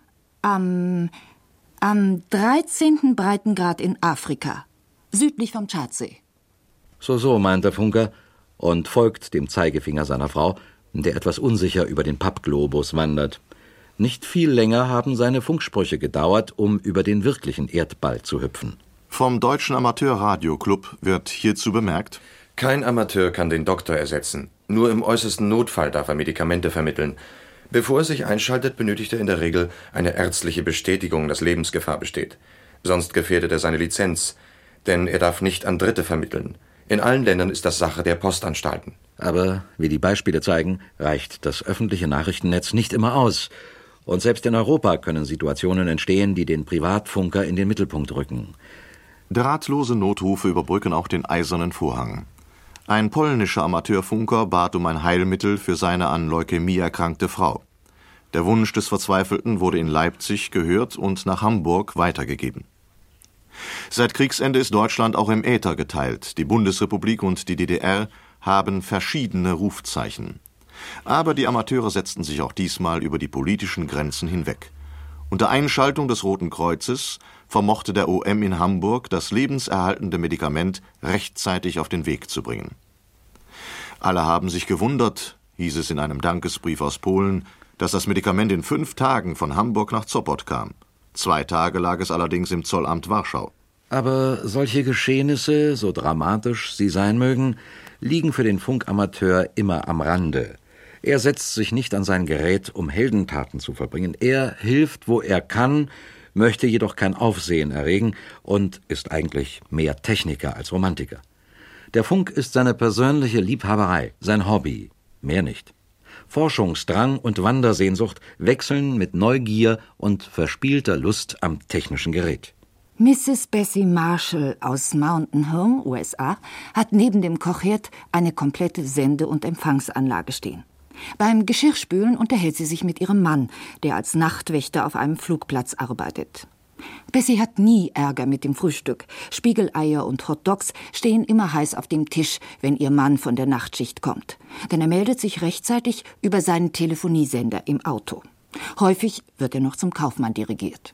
Am, am dreizehnten Breitengrad in Afrika, südlich vom Tschadsee. So, so, meint der Funker und folgt dem Zeigefinger seiner Frau, der etwas unsicher über den Pappglobus wandert. Nicht viel länger haben seine Funksprüche gedauert, um über den wirklichen Erdball zu hüpfen. Vom Deutschen Amateur-Radio-Club wird hierzu bemerkt: Kein Amateur kann den Doktor ersetzen. Nur im äußersten Notfall darf er Medikamente vermitteln. Bevor er sich einschaltet, benötigt er in der Regel eine ärztliche Bestätigung, dass Lebensgefahr besteht. Sonst gefährdet er seine Lizenz, denn er darf nicht an Dritte vermitteln. In allen Ländern ist das Sache der Postanstalten. Aber, wie die Beispiele zeigen, reicht das öffentliche Nachrichtennetz nicht immer aus. Und selbst in Europa können Situationen entstehen, die den Privatfunker in den Mittelpunkt rücken. Drahtlose Notrufe überbrücken auch den eisernen Vorhang. Ein polnischer Amateurfunker bat um ein Heilmittel für seine an Leukämie erkrankte Frau. Der Wunsch des Verzweifelten wurde in Leipzig gehört und nach Hamburg weitergegeben. Seit Kriegsende ist Deutschland auch im Äther geteilt. Die Bundesrepublik und die D D R haben verschiedene Rufzeichen. Aber die Amateure setzten sich auch diesmal über die politischen Grenzen hinweg. Unter Einschaltung des Roten Kreuzes vermochte der O M in Hamburg, das lebenserhaltende Medikament rechtzeitig auf den Weg zu bringen. Alle haben sich gewundert, hieß es in einem Dankesbrief aus Polen, dass das Medikament in fünf Tagen von Hamburg nach Sopot kam. Zwei Tage lag es allerdings im Zollamt Warschau. Aber solche Geschehnisse, so dramatisch sie sein mögen, liegen für den Funkamateur immer am Rande. Er setzt sich nicht an sein Gerät, um Heldentaten zu verbringen. Er hilft, wo er kann, möchte jedoch kein Aufsehen erregen und ist eigentlich mehr Techniker als Romantiker. Der Funk ist seine persönliche Liebhaberei, sein Hobby, mehr nicht. Forschungsdrang und Wandersehnsucht wechseln mit Neugier und verspielter Lust am technischen Gerät. Misses Bessie Marshall aus Mountain Home, U S A, hat neben dem Kochherd eine komplette Sende- und Empfangsanlage stehen. Beim Geschirrspülen unterhält sie sich mit ihrem Mann, der als Nachtwächter auf einem Flugplatz arbeitet. Bessie hat nie Ärger mit dem Frühstück. Spiegeleier und Hotdogs stehen immer heiß auf dem Tisch, wenn ihr Mann von der Nachtschicht kommt. Denn er meldet sich rechtzeitig über seinen Telefoniesender im Auto. Häufig wird er noch zum Kaufmann dirigiert.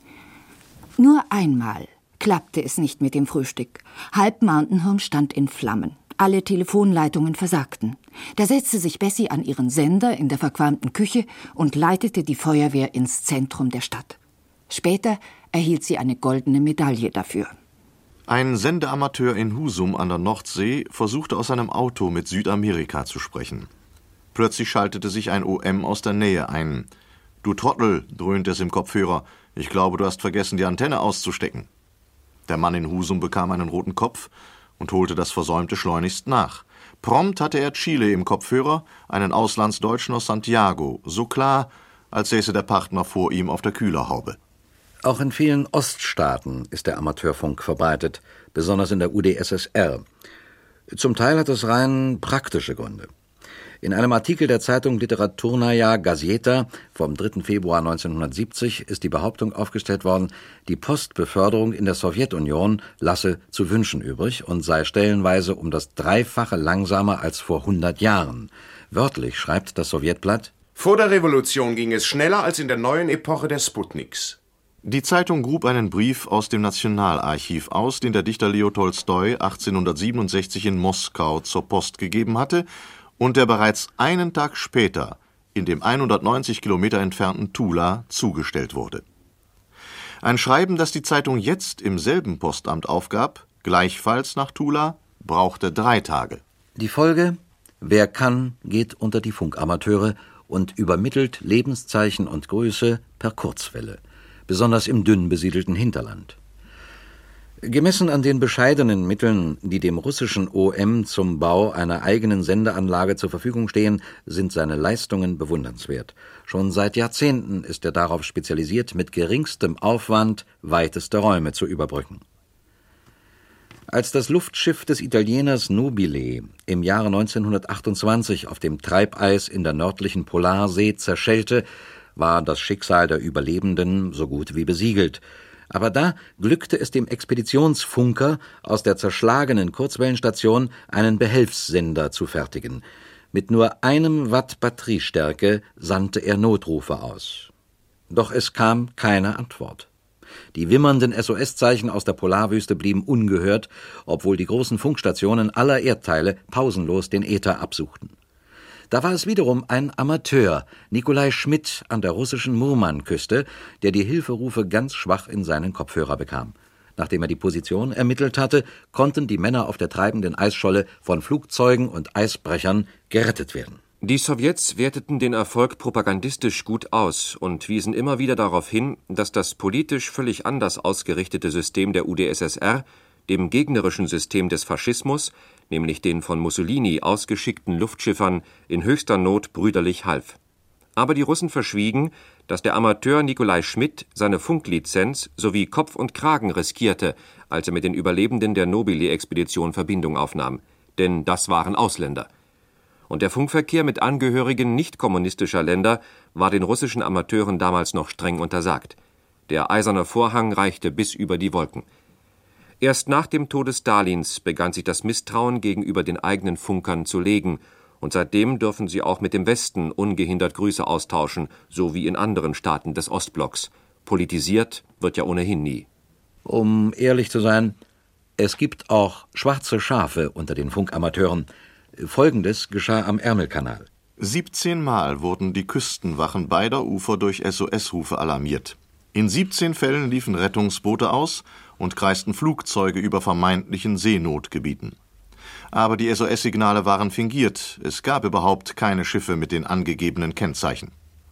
Nur einmal klappte es nicht mit dem Frühstück. Halb Mountain Home stand in Flammen. Alle Telefonleitungen versagten. Da setzte sich Bessie an ihren Sender in der verqualmten Küche und leitete die Feuerwehr ins Zentrum der Stadt. Später erhielt sie eine goldene Medaille dafür. Ein Sendeamateur in Husum an der Nordsee versuchte aus seinem Auto mit Südamerika zu sprechen. Plötzlich schaltete sich ein O M aus der Nähe ein. »Du Trottel«, dröhnte es im Kopfhörer, »ich glaube, du hast vergessen, die Antenne auszustecken.« Der Mann in Husum bekam einen roten Kopf und holte das Versäumte schleunigst nach. Prompt hatte er Chile im Kopfhörer, einen Auslandsdeutschen aus Santiago, so klar, als säße der Partner vor ihm auf der Kühlerhaube. Auch in vielen Oststaaten ist der Amateurfunk verbreitet, besonders in der U d S S R. Zum Teil hat es rein praktische Gründe. In einem Artikel der Zeitung Literaturnaja Gazeta vom dritten Februar neunzehnhundertsiebzig ist die Behauptung aufgestellt worden, die Postbeförderung in der Sowjetunion lasse zu wünschen übrig und sei stellenweise um das Dreifache langsamer als vor hundert Jahren. Wörtlich schreibt das Sowjetblatt: Vor der Revolution ging es schneller als in der neuen Epoche der Sputniks. Die Zeitung grub einen Brief aus dem Nationalarchiv aus, den der Dichter Leo Tolstoi achtzehnhundertsiebenundsechzig in Moskau zur Post gegeben hatte und der bereits einen Tag später in dem hundertneunzig Kilometer entfernten Tula zugestellt wurde. Ein Schreiben, das die Zeitung jetzt im selben Postamt aufgab, gleichfalls nach Tula, brauchte drei Tage. Die Folge: Wer kann, geht unter die Funkamateure und übermittelt Lebenszeichen und Grüße per Kurzwelle, besonders im dünn besiedelten Hinterland. Gemessen an den bescheidenen Mitteln, die dem russischen O M zum Bau einer eigenen Sendeanlage zur Verfügung stehen, sind seine Leistungen bewundernswert. Schon seit Jahrzehnten ist er darauf spezialisiert, mit geringstem Aufwand weiteste Räume zu überbrücken. Als das Luftschiff des Italieners Nobile im Jahre neunzehnhundertachtundzwanzig auf dem Treibeis in der nördlichen Polarsee zerschellte, war das Schicksal der Überlebenden so gut wie besiegelt. Aber da glückte es dem Expeditionsfunker, aus der zerschlagenen Kurzwellenstation einen Behelfssender zu fertigen. Mit nur einem Watt Batteriestärke sandte er Notrufe aus. Doch es kam keine Antwort. Die wimmernden S O S-Zeichen aus der Polarwüste blieben ungehört, obwohl die großen Funkstationen aller Erdteile pausenlos den Äther absuchten. Da war es wiederum ein Amateur, Nikolai Schmidt an der russischen Murman-Küste, der die Hilferufe ganz schwach in seinen Kopfhörer bekam. Nachdem er die Position ermittelt hatte, konnten die Männer auf der treibenden Eisscholle von Flugzeugen und Eisbrechern gerettet werden. Die Sowjets werteten den Erfolg propagandistisch gut aus und wiesen immer wieder darauf hin, dass das politisch völlig anders ausgerichtete System der U d S S R dem gegnerischen System des Faschismus, nämlich den von Mussolini ausgeschickten Luftschiffern, in höchster Not brüderlich half. Aber die Russen verschwiegen, dass der Amateur Nikolai Schmidt seine Funklizenz sowie Kopf und Kragen riskierte, als er mit den Überlebenden der Nobile-Expedition Verbindung aufnahm. Denn das waren Ausländer. Und der Funkverkehr mit Angehörigen nicht-kommunistischer Länder war den russischen Amateuren damals noch streng untersagt. Der eiserne Vorhang reichte bis über die Wolken. Erst nach dem Tode Stalins begann sich das Misstrauen gegenüber den eigenen Funkern zu legen, und seitdem dürfen sie auch mit dem Westen ungehindert Grüße austauschen, so wie in anderen Staaten des Ostblocks. Politisiert wird ja ohnehin nie. Um ehrlich zu sein, es gibt auch schwarze Schafe unter den Funkamateuren. Folgendes geschah am Ärmelkanal. siebzehn Mal wurden die Küstenwachen beider Ufer durch S O S-Rufe alarmiert. In siebzehn Fällen liefen Rettungsboote aus und kreisten Flugzeuge über vermeintlichen Seenotgebieten. Aber die S O S-Signale waren fingiert, es gab überhaupt keine Schiffe mit den angegebenen Kennzeichen.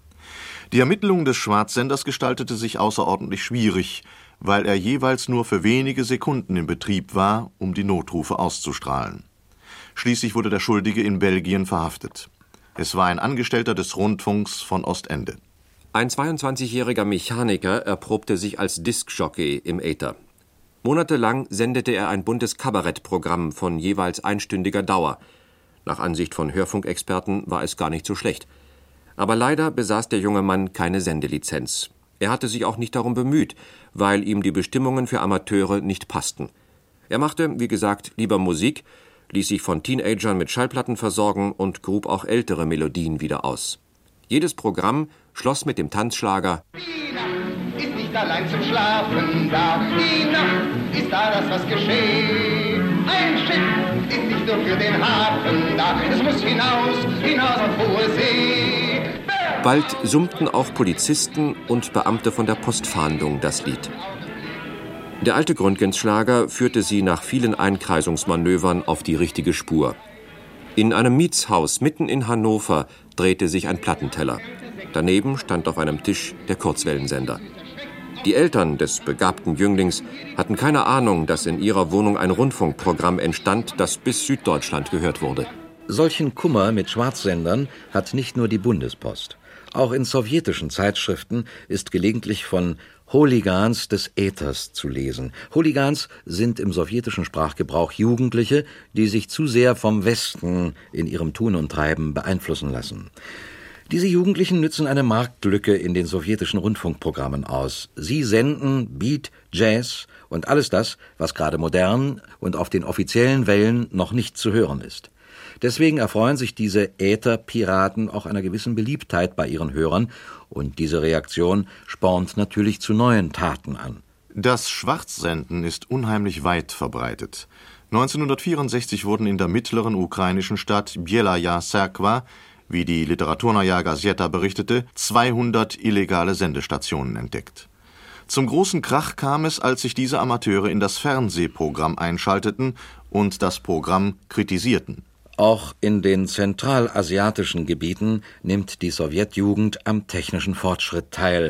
Die Ermittlung des Schwarzsenders gestaltete sich außerordentlich schwierig, weil er jeweils nur für wenige Sekunden in Betrieb war, um die Notrufe auszustrahlen. Schließlich wurde der Schuldige in Belgien verhaftet. Es war ein Angestellter des Rundfunks von Ostende. Ein zweiundzwanzigjähriger Mechaniker erprobte sich als Diskjockey im Äther. Monatelang sendete er ein buntes Kabarettprogramm von jeweils einstündiger Dauer. Nach Ansicht von Hörfunkexperten war es gar nicht so schlecht. Aber leider besaß der junge Mann keine Sendelizenz. Er hatte sich auch nicht darum bemüht, weil ihm die Bestimmungen für Amateure nicht passten. Er machte, wie gesagt, lieber Musik, ließ sich von Teenagern mit Schallplatten versorgen und grub auch ältere Melodien wieder aus. Jedes Programm schloss mit dem Tanzschlager Die Nacht ist nicht allein zum Schlafen da. Die Nacht ist da, das was geschieht. Ein Schiff ist nicht nur für den Hafen da. Es muss hinaus, hinaus auf hohe See. Bald summten auch Polizisten und Beamte von der Postfahndung das Lied. Der alte Gründgens-Schlager führte sie nach vielen Einkreisungsmanövern auf die richtige Spur. In einem Mietshaus mitten in Hannover drehte sich ein Plattenteller. Daneben stand auf einem Tisch der Kurzwellensender. Die Eltern des begabten Jünglings hatten keine Ahnung, dass in ihrer Wohnung ein Rundfunkprogramm entstand, das bis Süddeutschland gehört wurde. Solchen Kummer mit Schwarzsendern hat nicht nur die Bundespost. Auch in sowjetischen Zeitschriften ist gelegentlich von Hooligans des Äthers zu lesen. Hooligans sind im sowjetischen Sprachgebrauch Jugendliche, die sich zu sehr vom Westen in ihrem Tun und Treiben beeinflussen lassen. Diese Jugendlichen nützen eine Marktlücke in den sowjetischen Rundfunkprogrammen aus. Sie senden Beat, Jazz und alles das, was gerade modern und auf den offiziellen Wellen noch nicht zu hören ist. Deswegen erfreuen sich diese Ätherpiraten auch einer gewissen Beliebtheit bei ihren Hörern, und diese Reaktion spornt natürlich zu neuen Taten an. Das Schwarzsenden ist unheimlich weit verbreitet. neunzehnhundertvierundsechzig wurden in der mittleren ukrainischen Stadt Bielaya Serkwa, wie die Literaturnaja Gazeta berichtete, zweihundert illegale Sendestationen entdeckt. Zum großen Krach kam es, als sich diese Amateure in das Fernsehprogramm einschalteten und das Programm kritisierten. Auch in den zentralasiatischen Gebieten nimmt die Sowjetjugend am technischen Fortschritt teil.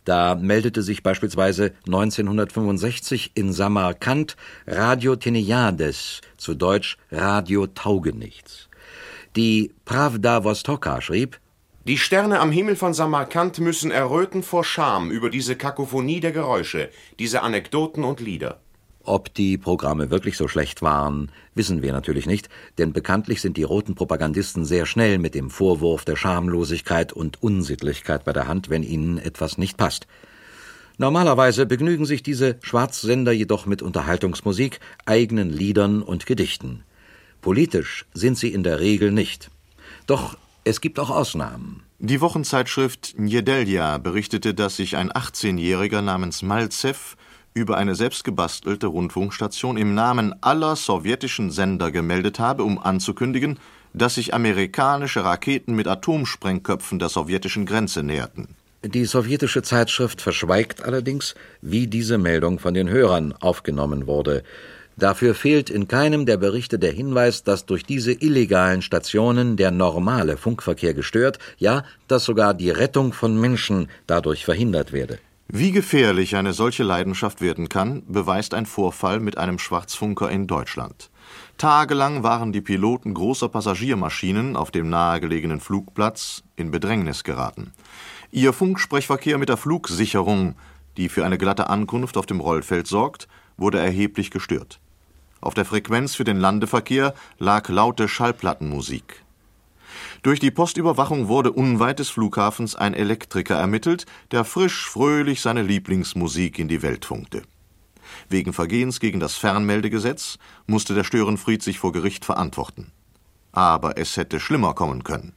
Da meldete sich beispielsweise neunzehnhundertfünfundsechzig in Samarkand Radio Tenejades, zu Deutsch Radio Taugenichts. Die Pravda Vostoka schrieb: Die Sterne am Himmel von Samarkand müssen erröten vor Scham über diese Kakophonie der Geräusche, diese Anekdoten und Lieder. Ob die Programme wirklich so schlecht waren, wissen wir natürlich nicht, denn bekanntlich sind die roten Propagandisten sehr schnell mit dem Vorwurf der Schamlosigkeit und Unsittlichkeit bei der Hand, wenn ihnen etwas nicht passt. Normalerweise begnügen sich diese Schwarzsender jedoch mit Unterhaltungsmusik, eigenen Liedern und Gedichten. Politisch sind sie in der Regel nicht. Doch es gibt auch Ausnahmen. Die Wochenzeitschrift Nedelja berichtete, dass sich ein achtzehnjähriger namens Malzew über eine selbstgebastelte Rundfunkstation im Namen aller sowjetischen Sender gemeldet habe, um anzukündigen, dass sich amerikanische Raketen mit Atomsprengköpfen der sowjetischen Grenze näherten. Die sowjetische Zeitschrift verschweigt allerdings, wie diese Meldung von den Hörern aufgenommen wurde. Dafür fehlt in keinem der Berichte der Hinweis, dass durch diese illegalen Stationen der normale Funkverkehr gestört, ja, dass sogar die Rettung von Menschen dadurch verhindert werde. Wie gefährlich eine solche Leidenschaft werden kann, beweist ein Vorfall mit einem Schwarzfunker in Deutschland. Tagelang waren die Piloten großer Passagiermaschinen auf dem nahegelegenen Flugplatz in Bedrängnis geraten. Ihr Funksprechverkehr mit der Flugsicherung, die für eine glatte Ankunft auf dem Rollfeld sorgt, wurde erheblich gestört. Auf der Frequenz für den Landeverkehr lag laute Schallplattenmusik. Durch die Postüberwachung wurde unweit des Flughafens ein Elektriker ermittelt, der frisch fröhlich seine Lieblingsmusik in die Welt funkte. Wegen Vergehens gegen das Fernmeldegesetz musste der Störenfried sich vor Gericht verantworten. Aber es hätte schlimmer kommen können.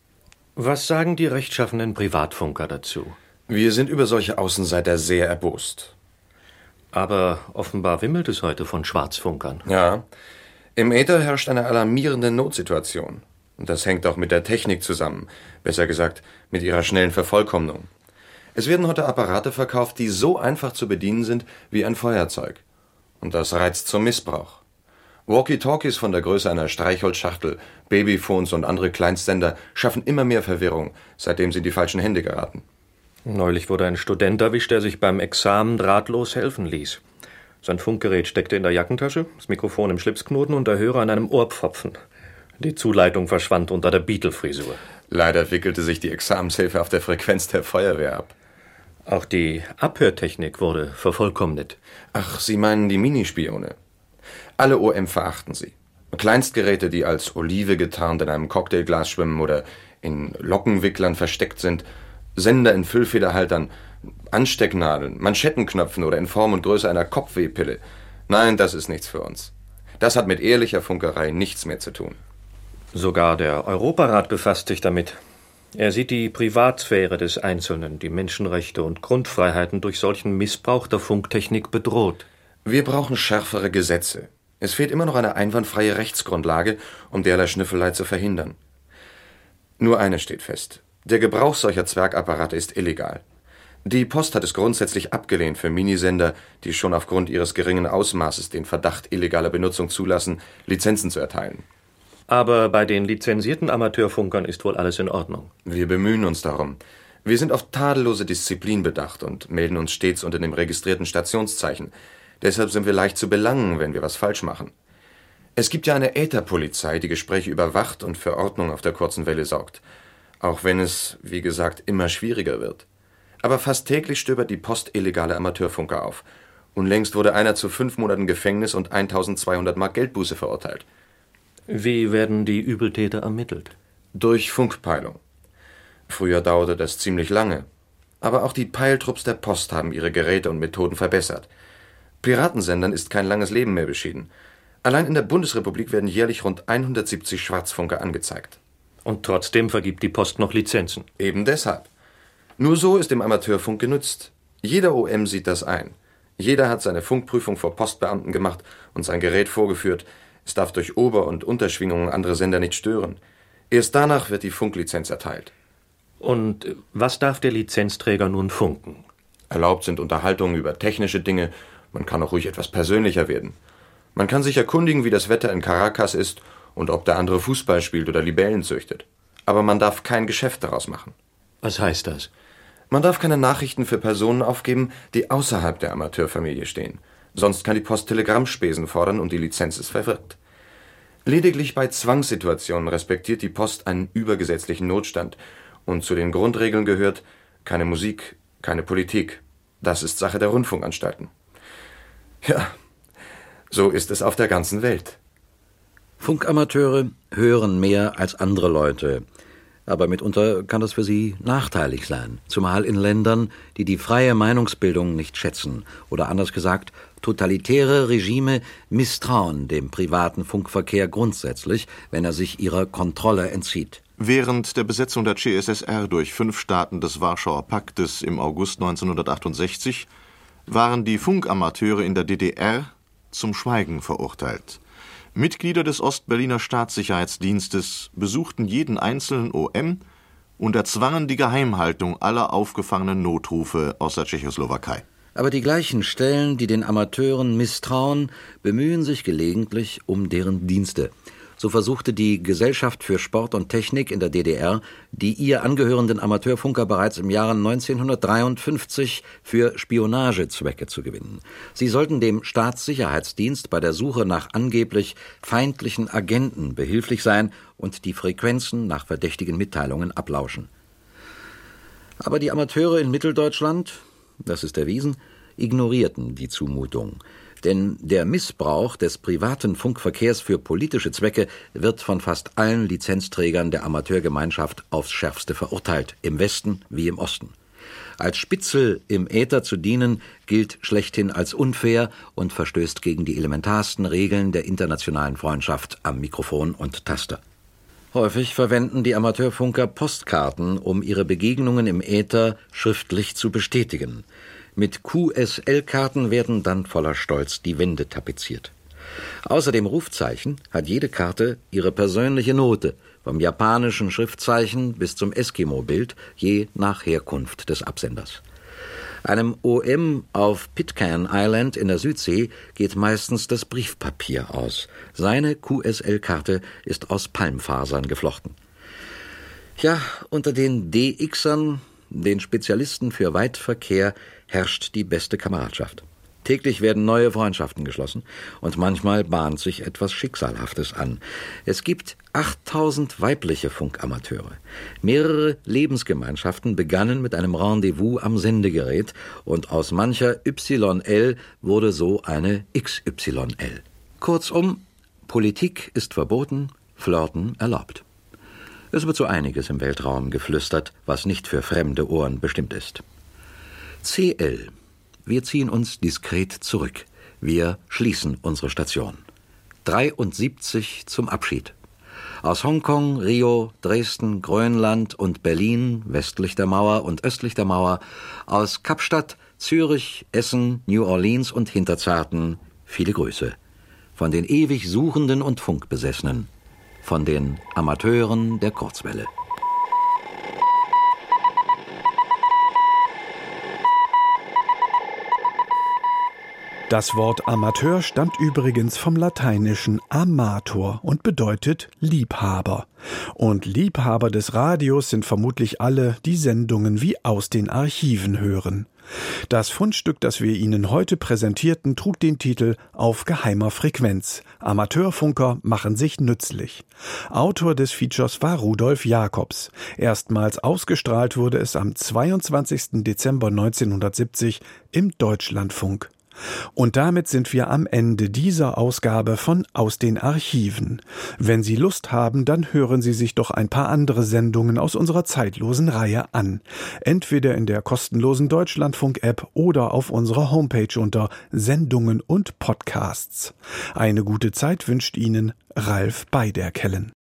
Was sagen die rechtschaffenen Privatfunker dazu? Wir sind über solche Außenseiter sehr erbost. Aber offenbar wimmelt es heute von Schwarzfunkern. Ja, im Äther herrscht eine alarmierende Notsituation. Und das hängt auch mit der Technik zusammen, besser gesagt mit ihrer schnellen Vervollkommnung. Es werden heute Apparate verkauft, die so einfach zu bedienen sind wie ein Feuerzeug. Und das reizt zum Missbrauch. Walkie-Talkies von der Größe einer Streichholzschachtel, Babyphones und andere Kleinstsender schaffen immer mehr Verwirrung, seitdem sie in die falschen Hände geraten. Neulich wurde ein Student erwischt, der sich beim Examen drahtlos helfen ließ. Sein Funkgerät steckte in der Jackentasche, das Mikrofon im Schlipsknoten und der Hörer an einem Ohrpfropfen. Die Zuleitung verschwand unter der Beatle-Frisur. Leider wickelte sich die Examenshilfe auf der Frequenz der Feuerwehr ab. Auch die Abhörtechnik wurde vervollkommnet. Ach, Sie meinen die Minispione. Alle O M verachten sie. Kleinstgeräte, die als Olive getarnt in einem Cocktailglas schwimmen oder in Lockenwicklern versteckt sind, Sender in Füllfederhaltern, Anstecknadeln, Manschettenknöpfen oder in Form und Größe einer Kopfwehpille. Nein, das ist nichts für uns. Das hat mit ehrlicher Funkerei nichts mehr zu tun. Sogar der Europarat befasst sich damit. Er sieht die Privatsphäre des Einzelnen, die Menschenrechte und Grundfreiheiten durch solchen Missbrauch der Funktechnik bedroht. Wir brauchen schärfere Gesetze. Es fehlt immer noch eine einwandfreie Rechtsgrundlage, um derlei Schnüffelei zu verhindern. Nur eines steht fest. Der Gebrauch solcher Zwergapparate ist illegal. Die Post hat es grundsätzlich abgelehnt, für Minisender, die schon aufgrund ihres geringen Ausmaßes den Verdacht illegaler Benutzung zulassen, Lizenzen zu erteilen. Aber bei den lizenzierten Amateurfunkern ist wohl alles in Ordnung. Wir bemühen uns darum. Wir sind auf tadellose Disziplin bedacht und melden uns stets unter dem registrierten Stationszeichen. Deshalb sind wir leicht zu belangen, wenn wir was falsch machen. Es gibt ja eine Ätherpolizei, die Gespräche überwacht und für Ordnung auf der kurzen Welle sorgt. Auch wenn es, wie gesagt, immer schwieriger wird. Aber fast täglich stöbert die Post illegale Amateurfunker auf. Unlängst wurde einer zu fünf Monaten Gefängnis und eintausendzweihundert Mark Geldbuße verurteilt. Wie werden die Übeltäter ermittelt? Durch Funkpeilung. Früher dauerte das ziemlich lange. Aber auch die Peiltrupps der Post haben ihre Geräte und Methoden verbessert. Piratensendern ist kein langes Leben mehr beschieden. Allein in der Bundesrepublik werden jährlich rund hundertsiebzig Schwarzfunker angezeigt. Und trotzdem vergibt die Post noch Lizenzen. Eben deshalb. Nur so ist dem Amateurfunk genützt. Jeder O M sieht das ein. Jeder hat seine Funkprüfung vor Postbeamten gemacht und sein Gerät vorgeführt. Es darf durch Ober- und Unterschwingungen andere Sender nicht stören. Erst danach wird die Funklizenz erteilt. Und was darf der Lizenzträger nun funken? Erlaubt sind Unterhaltungen über technische Dinge. Man kann auch ruhig etwas persönlicher werden. Man kann sich erkundigen, wie das Wetter in Caracas ist und ob der andere Fußball spielt oder Libellen züchtet. Aber man darf kein Geschäft daraus machen. Was heißt das? Man darf keine Nachrichten für Personen aufgeben, die außerhalb der Amateurfamilie stehen. Sonst kann die Post Telegrammspesen fordern und die Lizenz ist verwirrt. Lediglich bei Zwangssituationen respektiert die Post einen übergesetzlichen Notstand. Und zu den Grundregeln gehört keine Musik, keine Politik. Das ist Sache der Rundfunkanstalten. Ja, so ist es auf der ganzen Welt. Funkamateure hören mehr als andere Leute. Aber mitunter kann das für sie nachteilig sein, zumal in Ländern, die die freie Meinungsbildung nicht schätzen. Oder anders gesagt, totalitäre Regime misstrauen dem privaten Funkverkehr grundsätzlich, wenn er sich ihrer Kontrolle entzieht. Während der Besetzung der C S S R durch fünf Staaten des Warschauer Paktes im August neunzehnhundertachtundsechzig waren die Funkamateure in der D D R zum Schweigen verurteilt. Mitglieder des Ostberliner Staatssicherheitsdienstes besuchten jeden einzelnen O M und erzwangen die Geheimhaltung aller aufgefangenen Notrufe aus der Tschechoslowakei. Aber die gleichen Stellen, die den Amateuren misstrauen, bemühen sich gelegentlich um deren Dienste. So versuchte die Gesellschaft für Sport und Technik in der D D R, die ihr angehörenden Amateurfunker bereits im Jahre neunzehnhundertdreiundfünfzig für Spionagezwecke zu gewinnen. Sie sollten dem Staatssicherheitsdienst bei der Suche nach angeblich feindlichen Agenten behilflich sein und die Frequenzen nach verdächtigen Mitteilungen ablauschen. Aber die Amateure in Mitteldeutschland, das ist erwiesen, ignorierten die Zumutung. Denn der Missbrauch des privaten Funkverkehrs für politische Zwecke wird von fast allen Lizenzträgern der Amateurgemeinschaft aufs Schärfste verurteilt, im Westen wie im Osten. Als Spitzel im Äther zu dienen, gilt schlechthin als unfair und verstößt gegen die elementarsten Regeln der internationalen Freundschaft am Mikrofon und Taster. Häufig verwenden die Amateurfunker Postkarten, um ihre Begegnungen im Äther schriftlich zu bestätigen. Mit Q S L-Karten werden dann voller Stolz die Wände tapeziert. Außer dem Rufzeichen hat jede Karte ihre persönliche Note, vom japanischen Schriftzeichen bis zum Eskimo-Bild, je nach Herkunft des Absenders. Einem O M auf Pitcairn Island in der Südsee geht meistens das Briefpapier aus. Seine Q S L-Karte ist aus Palmfasern geflochten. Ja, unter den D Xern, den Spezialisten für Weitverkehr, herrscht die beste Kameradschaft. Täglich werden neue Freundschaften geschlossen und manchmal bahnt sich etwas Schicksalhaftes an. Es gibt achttausend weibliche Funkamateure. Mehrere Lebensgemeinschaften begannen mit einem Rendezvous am Sendegerät und aus mancher Y L wurde so eine X Y L. Kurzum, Politik ist verboten, Flirten erlaubt. Es wird so einiges im Weltraum geflüstert, was nicht für fremde Ohren bestimmt ist. C L. Wir ziehen uns diskret zurück. Wir schließen unsere Station. dreiundsiebzig zum Abschied. Aus Hongkong, Rio, Dresden, Grönland und Berlin, westlich der Mauer und östlich der Mauer, aus Kapstadt, Zürich, Essen, New Orleans und Hinterzarten, viele Grüße. Von den ewig Suchenden und Funkbesessenen. Von den Amateuren der Kurzwelle. Das Wort Amateur stammt übrigens vom lateinischen Amator und bedeutet Liebhaber. Und Liebhaber des Radios sind vermutlich alle, die Sendungen wie aus den Archiven hören. Das Fundstück, das wir Ihnen heute präsentierten, trug den Titel »Auf geheimer Frequenz. Amateurfunker machen sich nützlich«. Autor des Features war Rudolf Jakobs. Erstmals ausgestrahlt wurde es am zweiundzwanzigsten Dezember neunzehnhundertsiebzig im Deutschlandfunk. Und damit sind wir am Ende dieser Ausgabe von Aus den Archiven. Wenn Sie Lust haben, dann hören Sie sich doch ein paar andere Sendungen aus unserer zeitlosen Reihe an. Entweder in der kostenlosen Deutschlandfunk-App oder auf unserer Homepage unter Sendungen und Podcasts. Eine gute Zeit wünscht Ihnen Ralf Beiderkellen.